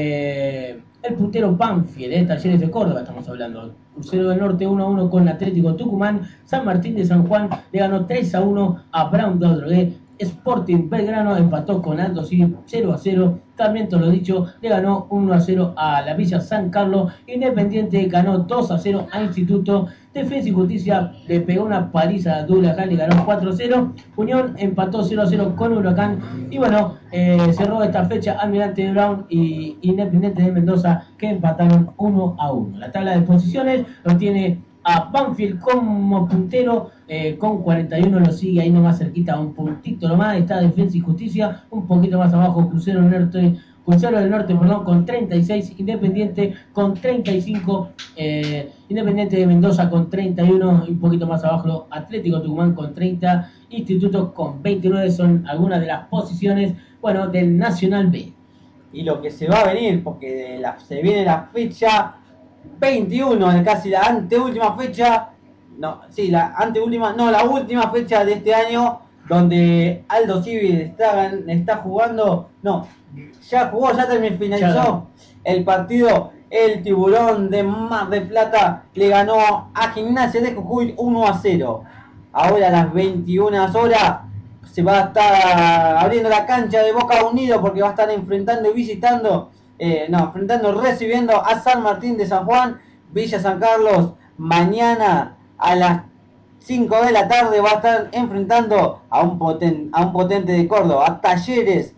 eh, el puntero Banfield, eh, Talleres de Córdoba estamos hablando. Crucero del Norte uno a uno con Atlético Tucumán. San Martín de San Juan le ganó tres a uno a Brown de Odrogué. Sporting Belgrano empató con Aldo Civi cero a cero. También, todo lo dicho, le ganó uno a cero a la Villa San Carlos. Independiente ganó dos a cero a Instituto. Defensa y Justicia le pegó una paliza a Huracán, le ganó cuatro a cero. Unión empató cero a cero con Huracán. Y bueno, eh, cerró esta fecha Almirante de Brown y Independiente de Mendoza, que empataron uno a uno. La tabla de posiciones lo tiene a Banfield como puntero, eh, con cuarenta y uno, lo sigue ahí nomás cerquita, un puntito nomás, está Defensa y Justicia, un poquito más abajo Crucero del Norte, Crucero del Norte, perdón, con treinta y seis, Independiente con treinta y cinco, eh, Independiente de Mendoza con treinta y uno, y un poquito más abajo Atlético Tucumán con treinta, Instituto con veintinueve, son algunas de las posiciones, bueno, del Nacional B. Y lo que se va a venir, porque la, se viene la fecha veintiuno, de casi la anteúltima fecha, no, sí, la anteúltima, no, la última fecha de este año, donde Aldo Civi está, está jugando, no, ya jugó, ya terminó, finalizó el partido. El Tiburón de Mar del Plata le ganó a Gimnasia de Jujuy uno a cero. Ahora a las veintiuna horas se va a estar abriendo la cancha de Boca Unido, porque va a estar enfrentando y visitando, eh, no, enfrentando, recibiendo a San Martín de San Juan. Villa San Carlos mañana a las cinco de la tarde va a estar enfrentando a un, poten, a un potente de Córdoba, a Talleres,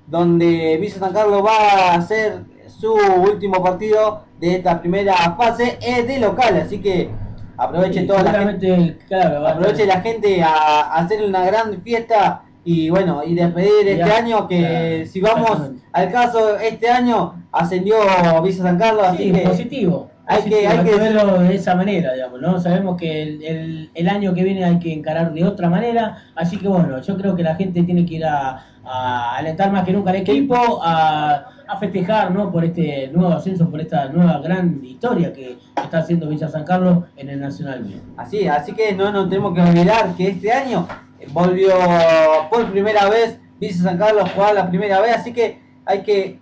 donde Villa San Carlos va a hacer su último partido de esta primera fase, es de local, así que aproveche sí, toda la gente, claro, aproveche la gente a, a hacer una gran fiesta y bueno, y despedir este ya, año, que ya, si vamos al caso, este año ascendió Villa San Carlos, así sí, que positivo. Hay sí, que, hay hay que que verlo de esa manera, digamos, ¿no? Sabemos que el, el, el año que viene hay que encarar de otra manera, así que bueno, yo creo que la gente tiene que ir a, a alentar más que nunca al equipo, a, a festejar, ¿no? Por este nuevo ascenso, por esta nueva gran historia que está haciendo Villa San Carlos en el Nacional B. Así, así que no nos tenemos que olvidar que este año volvió por primera vez Villa San Carlos a jugar la primera vez, así que hay que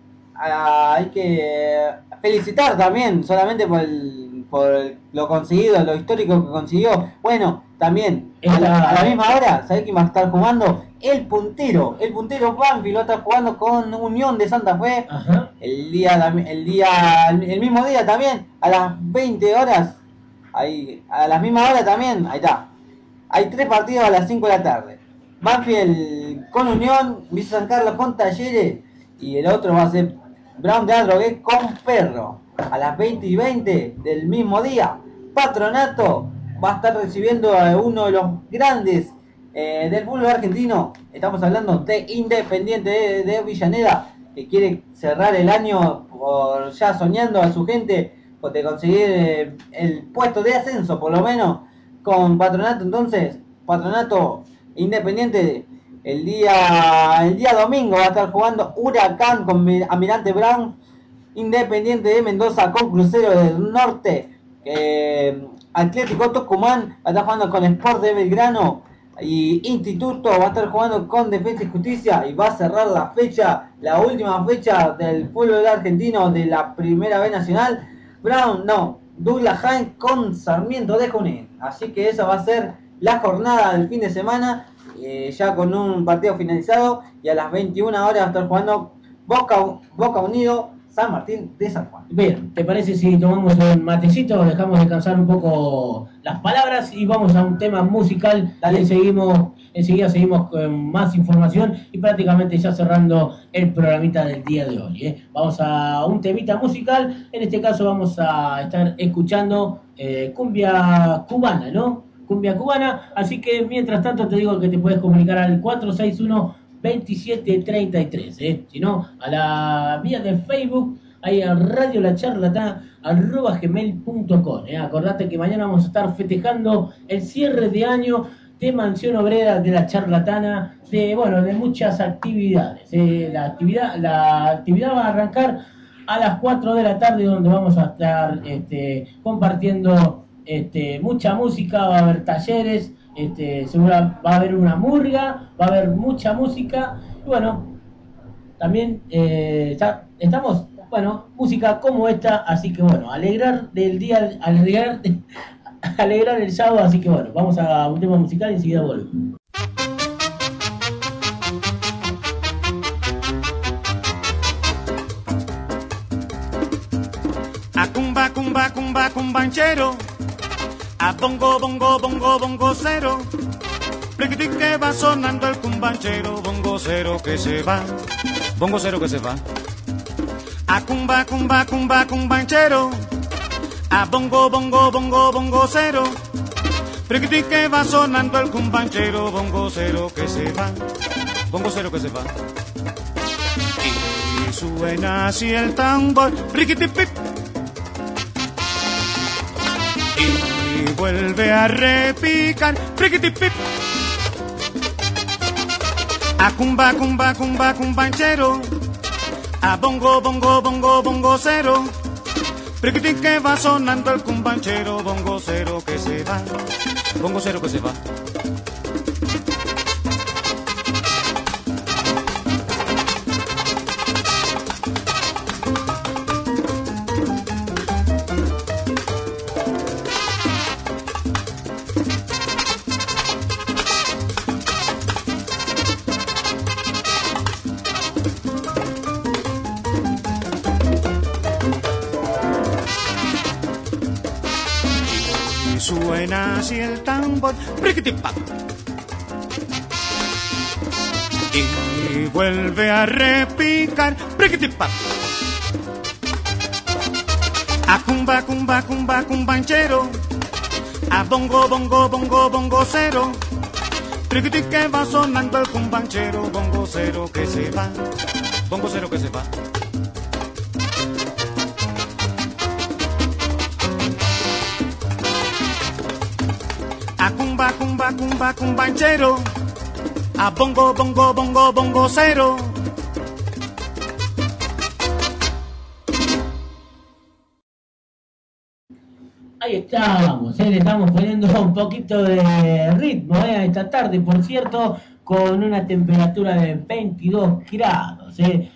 a, hay que felicitar también, solamente por, el, por lo conseguido, lo histórico que consiguió. Bueno, también a la, a la misma hora, ¿sabés quién va a estar jugando? El puntero, el puntero Banfield va a estar jugando con Unión de Santa Fe. Ajá. el día el día el mismo día también, a las veinte horas, ahí, a las mismas horas también, ahí está. Hay tres partidos a las cinco de la tarde. Banfield con Unión, Villa San Carlos con Talleres, y el otro va a ser Brown de Adrogué con Ferro. A las veinte y veinte del mismo día, Patronato va a estar recibiendo a uno de los grandes eh, del fútbol argentino. Estamos hablando de Independiente de, de Avellaneda, que quiere cerrar el año por, ya soñando a su gente por de conseguir eh, el puesto de ascenso, por lo menos, con Patronato. Entonces, Patronato Independiente, el día el día domingo va a estar jugando Huracán con Almirante Brown, Independiente de Mendoza con Crucero del Norte, eh, Atlético Tucumán va a estar jugando con Sport de Belgrano, y Instituto va a estar jugando con Defensa y Justicia, y va a cerrar la fecha, la última fecha del fútbol argentino de la Primera B Nacional, Brown, no, Douglas Hain con Sarmiento de Junín. Así que esa va a ser la jornada del fin de semana, eh, ya con un partido finalizado, y a las veintiuna horas va a estar jugando Boca, Boca Unido, San Martín de San Juan. Bien, ¿te parece si tomamos un matecito, dejamos descansar un poco las palabras y vamos a un tema musical? Dale. Y seguimos, enseguida seguimos con más información y prácticamente ya cerrando el programita del día de hoy, ¿eh? Vamos a un temita musical, en este caso vamos a estar escuchando eh, cumbia cubana, ¿no? Cumbia cubana, así que mientras tanto te digo que te puedes comunicar al cuatro seis uno, veintisiete treinta y tres, ¿eh? Si no, a la vía de Facebook, ahí a Radio La Charlatana, arroba gmail punto com, ¿eh? Acordate que mañana vamos a estar festejando el cierre de año de Mansión Obrera de La Charlatana, de, bueno, de muchas actividades, ¿eh? La actividad, la actividad va a arrancar a las cuatro de la tarde, donde vamos a estar este, compartiendo este, mucha música, va a haber talleres, Este, seguro va a haber una murga, va a haber mucha música, y bueno, también eh, ya estamos, bueno, música como esta, así que bueno, alegrar del día, alegrar, alegrar el sábado, así que bueno, vamos a un tema musical y enseguida volvemos. cumba, cumba, cumbanchero. A bongo, bongo, bongo, bongo cero. Pliquiti que va sonando el cumbanchero. Bongo cero que se va. Bongo cero que se va. A cumba, cumba, cumba, cumbanchero. A bongo, bongo, bongo, bongo cero. Pliquiti que va sonando el cumbanchero. Bongo cero que se va. Bongo cero que se va. Y suena así el tambor. Pliquiti pip. Y vuelve a repicar. Pliquiti pip. A cumba, cumba, cumba, cumbanchero. A bongo, bongo, bongo, bongo cero. Pliquiti que va sonando el cumbanchero. Bongo cero que se va. Bongo cero que se va. Suena así el tambor, priquitipap. Y vuelve a repicar, priquitipap. A cumba, cumba, cumba, cumbanchero. A bongo, bongo, bongo, bongo cero. Priquiti que va sonando el cumbanchero. Bongo cero que se va. Bongo cero que se va. A cumba, cumba, cumba, cumbanchero. A bongo, bongo, bongo, bongo cero. Ahí estamos, ¿eh? Le estamos poniendo un poquito de ritmo ¿eh? Esta tarde, por cierto, con una temperatura de veintidós grados. ¿eh?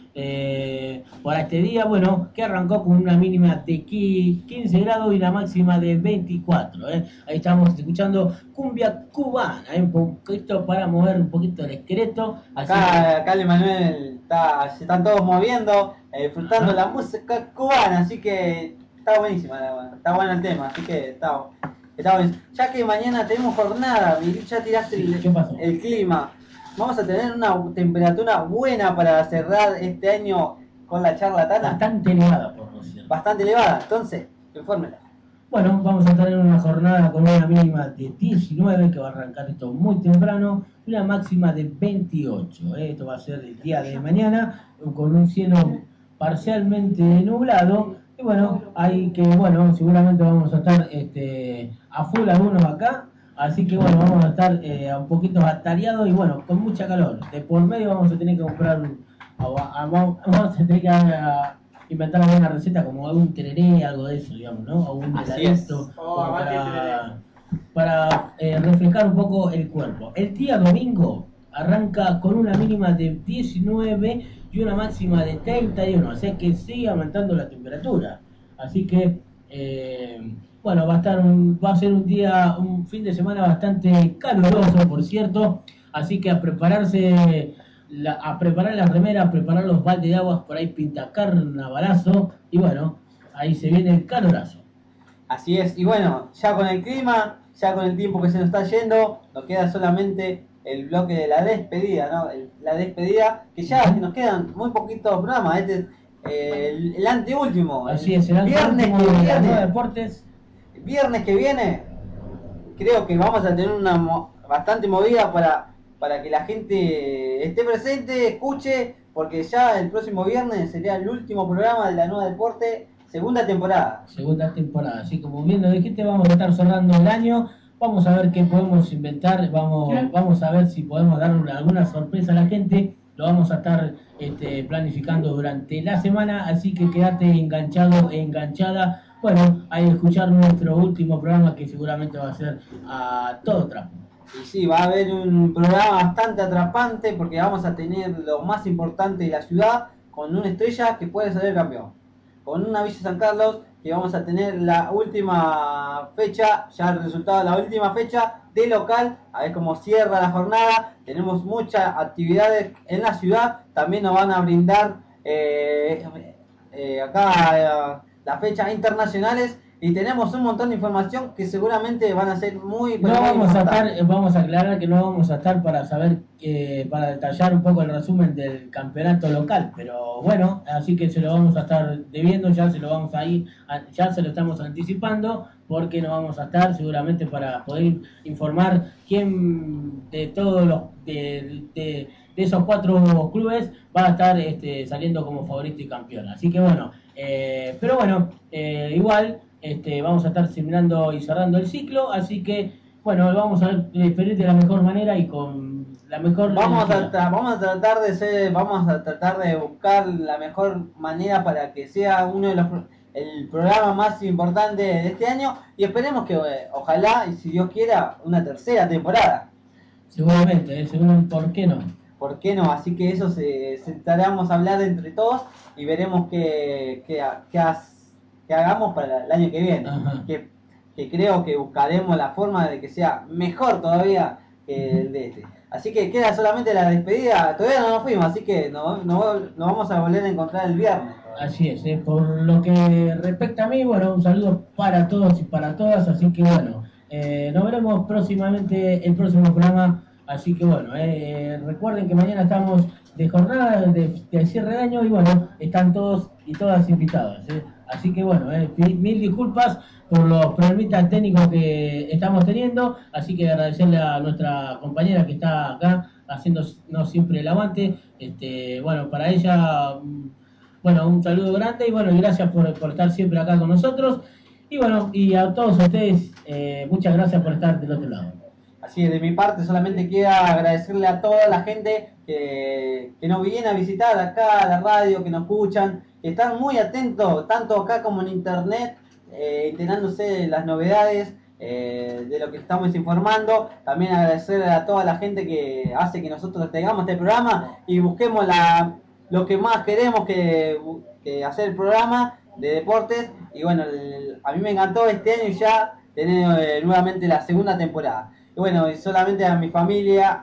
Eh, para este día, bueno, que arrancó con una mínima de quince grados y una máxima de veinticuatro. ¿eh? Ahí estamos escuchando cumbia cubana, ¿eh? Un poquito para mover un poquito el esqueleto. Así acá, acá el Emanuel está, se están todos moviendo, eh, disfrutando Ajá. la música cubana, así que está buenísima, está bueno el tema, así que está, está buenísimo. Ya que mañana tenemos jornada, y ya tiraste sí, el, ¿qué pasó? el clima. Vamos a tener una temperatura buena para cerrar este año con la charlatana. Bastante elevada, por lo cierto. Bastante elevada, entonces, infórmela. Bueno, vamos a tener una jornada con una mínima de diecinueve, que va a arrancar esto muy temprano, y una máxima de veintiocho. ¿eh? Esto va a ser el día de mañana, con un cielo parcialmente nublado. Y bueno, hay que, bueno, seguramente vamos a estar este, a full algunos acá. Así que bueno, vamos a estar eh, un poquito atareados y bueno, con mucha calor. De por medio vamos a tener que comprar, un, a, a, vamos a tener que a, inventar alguna receta como algún tereré, algo de eso, digamos, ¿no? O un heladito oh, para, para eh, refrescar un poco el cuerpo. El día domingo arranca con una mínima de diecinueve y una máxima de treinta y uno, o sea que sigue aumentando la temperatura. Así que... Eh, Bueno, va a estar un, va a ser un día, un fin de semana bastante caluroso, por cierto, así que a prepararse, la, a preparar las remeras, a preparar los baldes de aguas, por ahí pinta carnavalazo, y bueno, ahí se viene el calorazo. Así es, y bueno, ya con el clima, ya con el tiempo que se nos está yendo, nos queda solamente el bloque de la despedida, ¿no? El, la despedida, que ya nos quedan muy poquitos programas, este es eh, el, el anteúltimo. Así es, el anteúltimo de la Nueva Deportes. Viernes que viene creo que vamos a tener una mo bastante movida para, para que la gente esté presente, escuche, porque ya el próximo viernes sería el último programa de la Nueva Deporte, segunda temporada. Segunda temporada, así como bien lo dijiste, vamos a estar cerrando el año, vamos a ver qué podemos inventar, vamos, vamos a ver si podemos dar alguna sorpresa a la gente, lo vamos a estar este, planificando durante la semana, así que quédate enganchado e enganchada. Bueno, hay que escuchar nuestro último programa que seguramente va a ser a todo trapo. Y sí, va a haber un programa bastante atrapante porque vamos a tener lo más importante de la ciudad con una estrella que puede salir campeón. Con una Villa San Carlos que vamos a tener la última fecha, ya el resultado de la última fecha de local, a ver cómo cierra la jornada. Tenemos muchas actividades en la ciudad, también nos van a brindar eh, eh, acá... Eh, las fechas internacionales y tenemos un montón de información que seguramente van a ser muy... No muy vamos a importantes. estar, vamos a aclarar que no vamos a estar para saber, eh, para detallar un poco el resumen del campeonato local, pero bueno, así que se lo vamos a estar debiendo, ya se lo vamos a ir, a- ya se lo estamos anticipando, porque no vamos a estar seguramente para poder informar quién de todos los, de, de, de esos cuatro clubes va a estar este, saliendo como favorito y campeón. Así que bueno, eh, pero bueno, eh, igual este, vamos a estar terminando y cerrando el ciclo, así que bueno, vamos a despedir de la mejor manera y con la mejor... Vamos a, energía. tratar, vamos a tratar de ser, vamos a tratar de buscar la mejor manera para que sea uno de los pro- el programa más importante de este año y esperemos que eh, ojalá y si Dios quiera una tercera temporada. Seguramente, eh, seguro, ¿por qué no? ¿Por qué no? Así que eso se sentaremos a hablar entre todos y veremos qué, qué, qué, has- qué hagamos para el año que viene. Que, que creo que buscaremos la forma de que sea mejor todavía que el de este. Así que queda solamente la despedida. Todavía no nos fuimos, así que nos, nos, nos vamos a volver a encontrar el viernes. Así es, eh, por lo que respecta a mí, bueno, un saludo para todos y para todas, así que bueno, eh, nos veremos próximamente el próximo programa, así que bueno, eh, recuerden que mañana estamos de jornada de, de cierre de año y bueno, están todos y todas invitadas, eh, así que bueno, eh, mil, mil disculpas por los problemitas técnicos que estamos teniendo, así que agradecerle a nuestra compañera que está acá haciéndonos siempre el aguante, este, bueno, para ella... Bueno, un saludo grande y bueno, y gracias por, por estar siempre acá con nosotros. Y bueno, y a todos ustedes, eh, muchas gracias por estar del otro lado. Así es, de mi parte solamente quiero agradecerle a toda la gente que, que nos viene a visitar acá a la radio, que nos escuchan, que están muy atentos, tanto acá como en internet, eh, enterándose de las novedades, eh, de lo que estamos informando. También agradecerle a toda la gente que hace que nosotros tengamos este programa y busquemos la... lo que más queremos que, que hacer el programa de deportes y bueno, el- a mí me encantó este año ya tener eh, nuevamente la segunda temporada y bueno, y solamente a mi familia,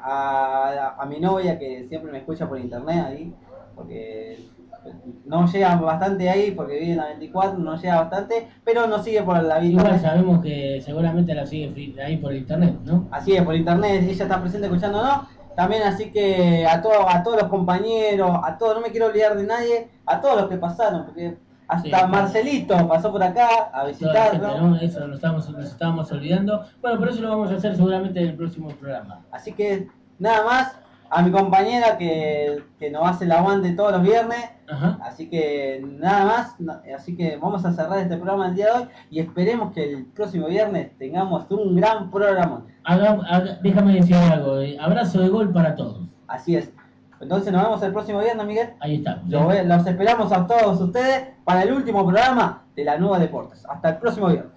a, a mi novia que siempre me escucha por internet ahí, porque no llega bastante ahí porque vive en la veinticuatro, no llega bastante, pero nos sigue por la vida. Igual sabemos que seguramente la sigue fi- ahí por internet, ¿no? Así es, por internet, ella está presente escuchándonos. También así que a, todo, a todos los compañeros, a todos, no me quiero olvidar de nadie, a todos los que pasaron, porque hasta Sí, Marcelito pasó por acá a Toda la visitarnos. gente, ¿no? Eso nos estábamos, nos estábamos olvidando. Bueno, pero eso lo vamos a hacer seguramente en el próximo programa. Así que nada más, a mi compañera que, que nos hace el aguante todos los viernes. Ajá. Así que nada más, no- así que vamos a cerrar este programa el día de hoy y esperemos que el próximo viernes tengamos un gran programa. Haga- haga- déjame decir algo, eh, abrazo de gol para todos. Así es. Entonces nos vemos el próximo viernes, Miguel. Ahí está. Lo- Los esperamos a todos ustedes para el último programa de la Nueva Deportes. Hasta el próximo viernes.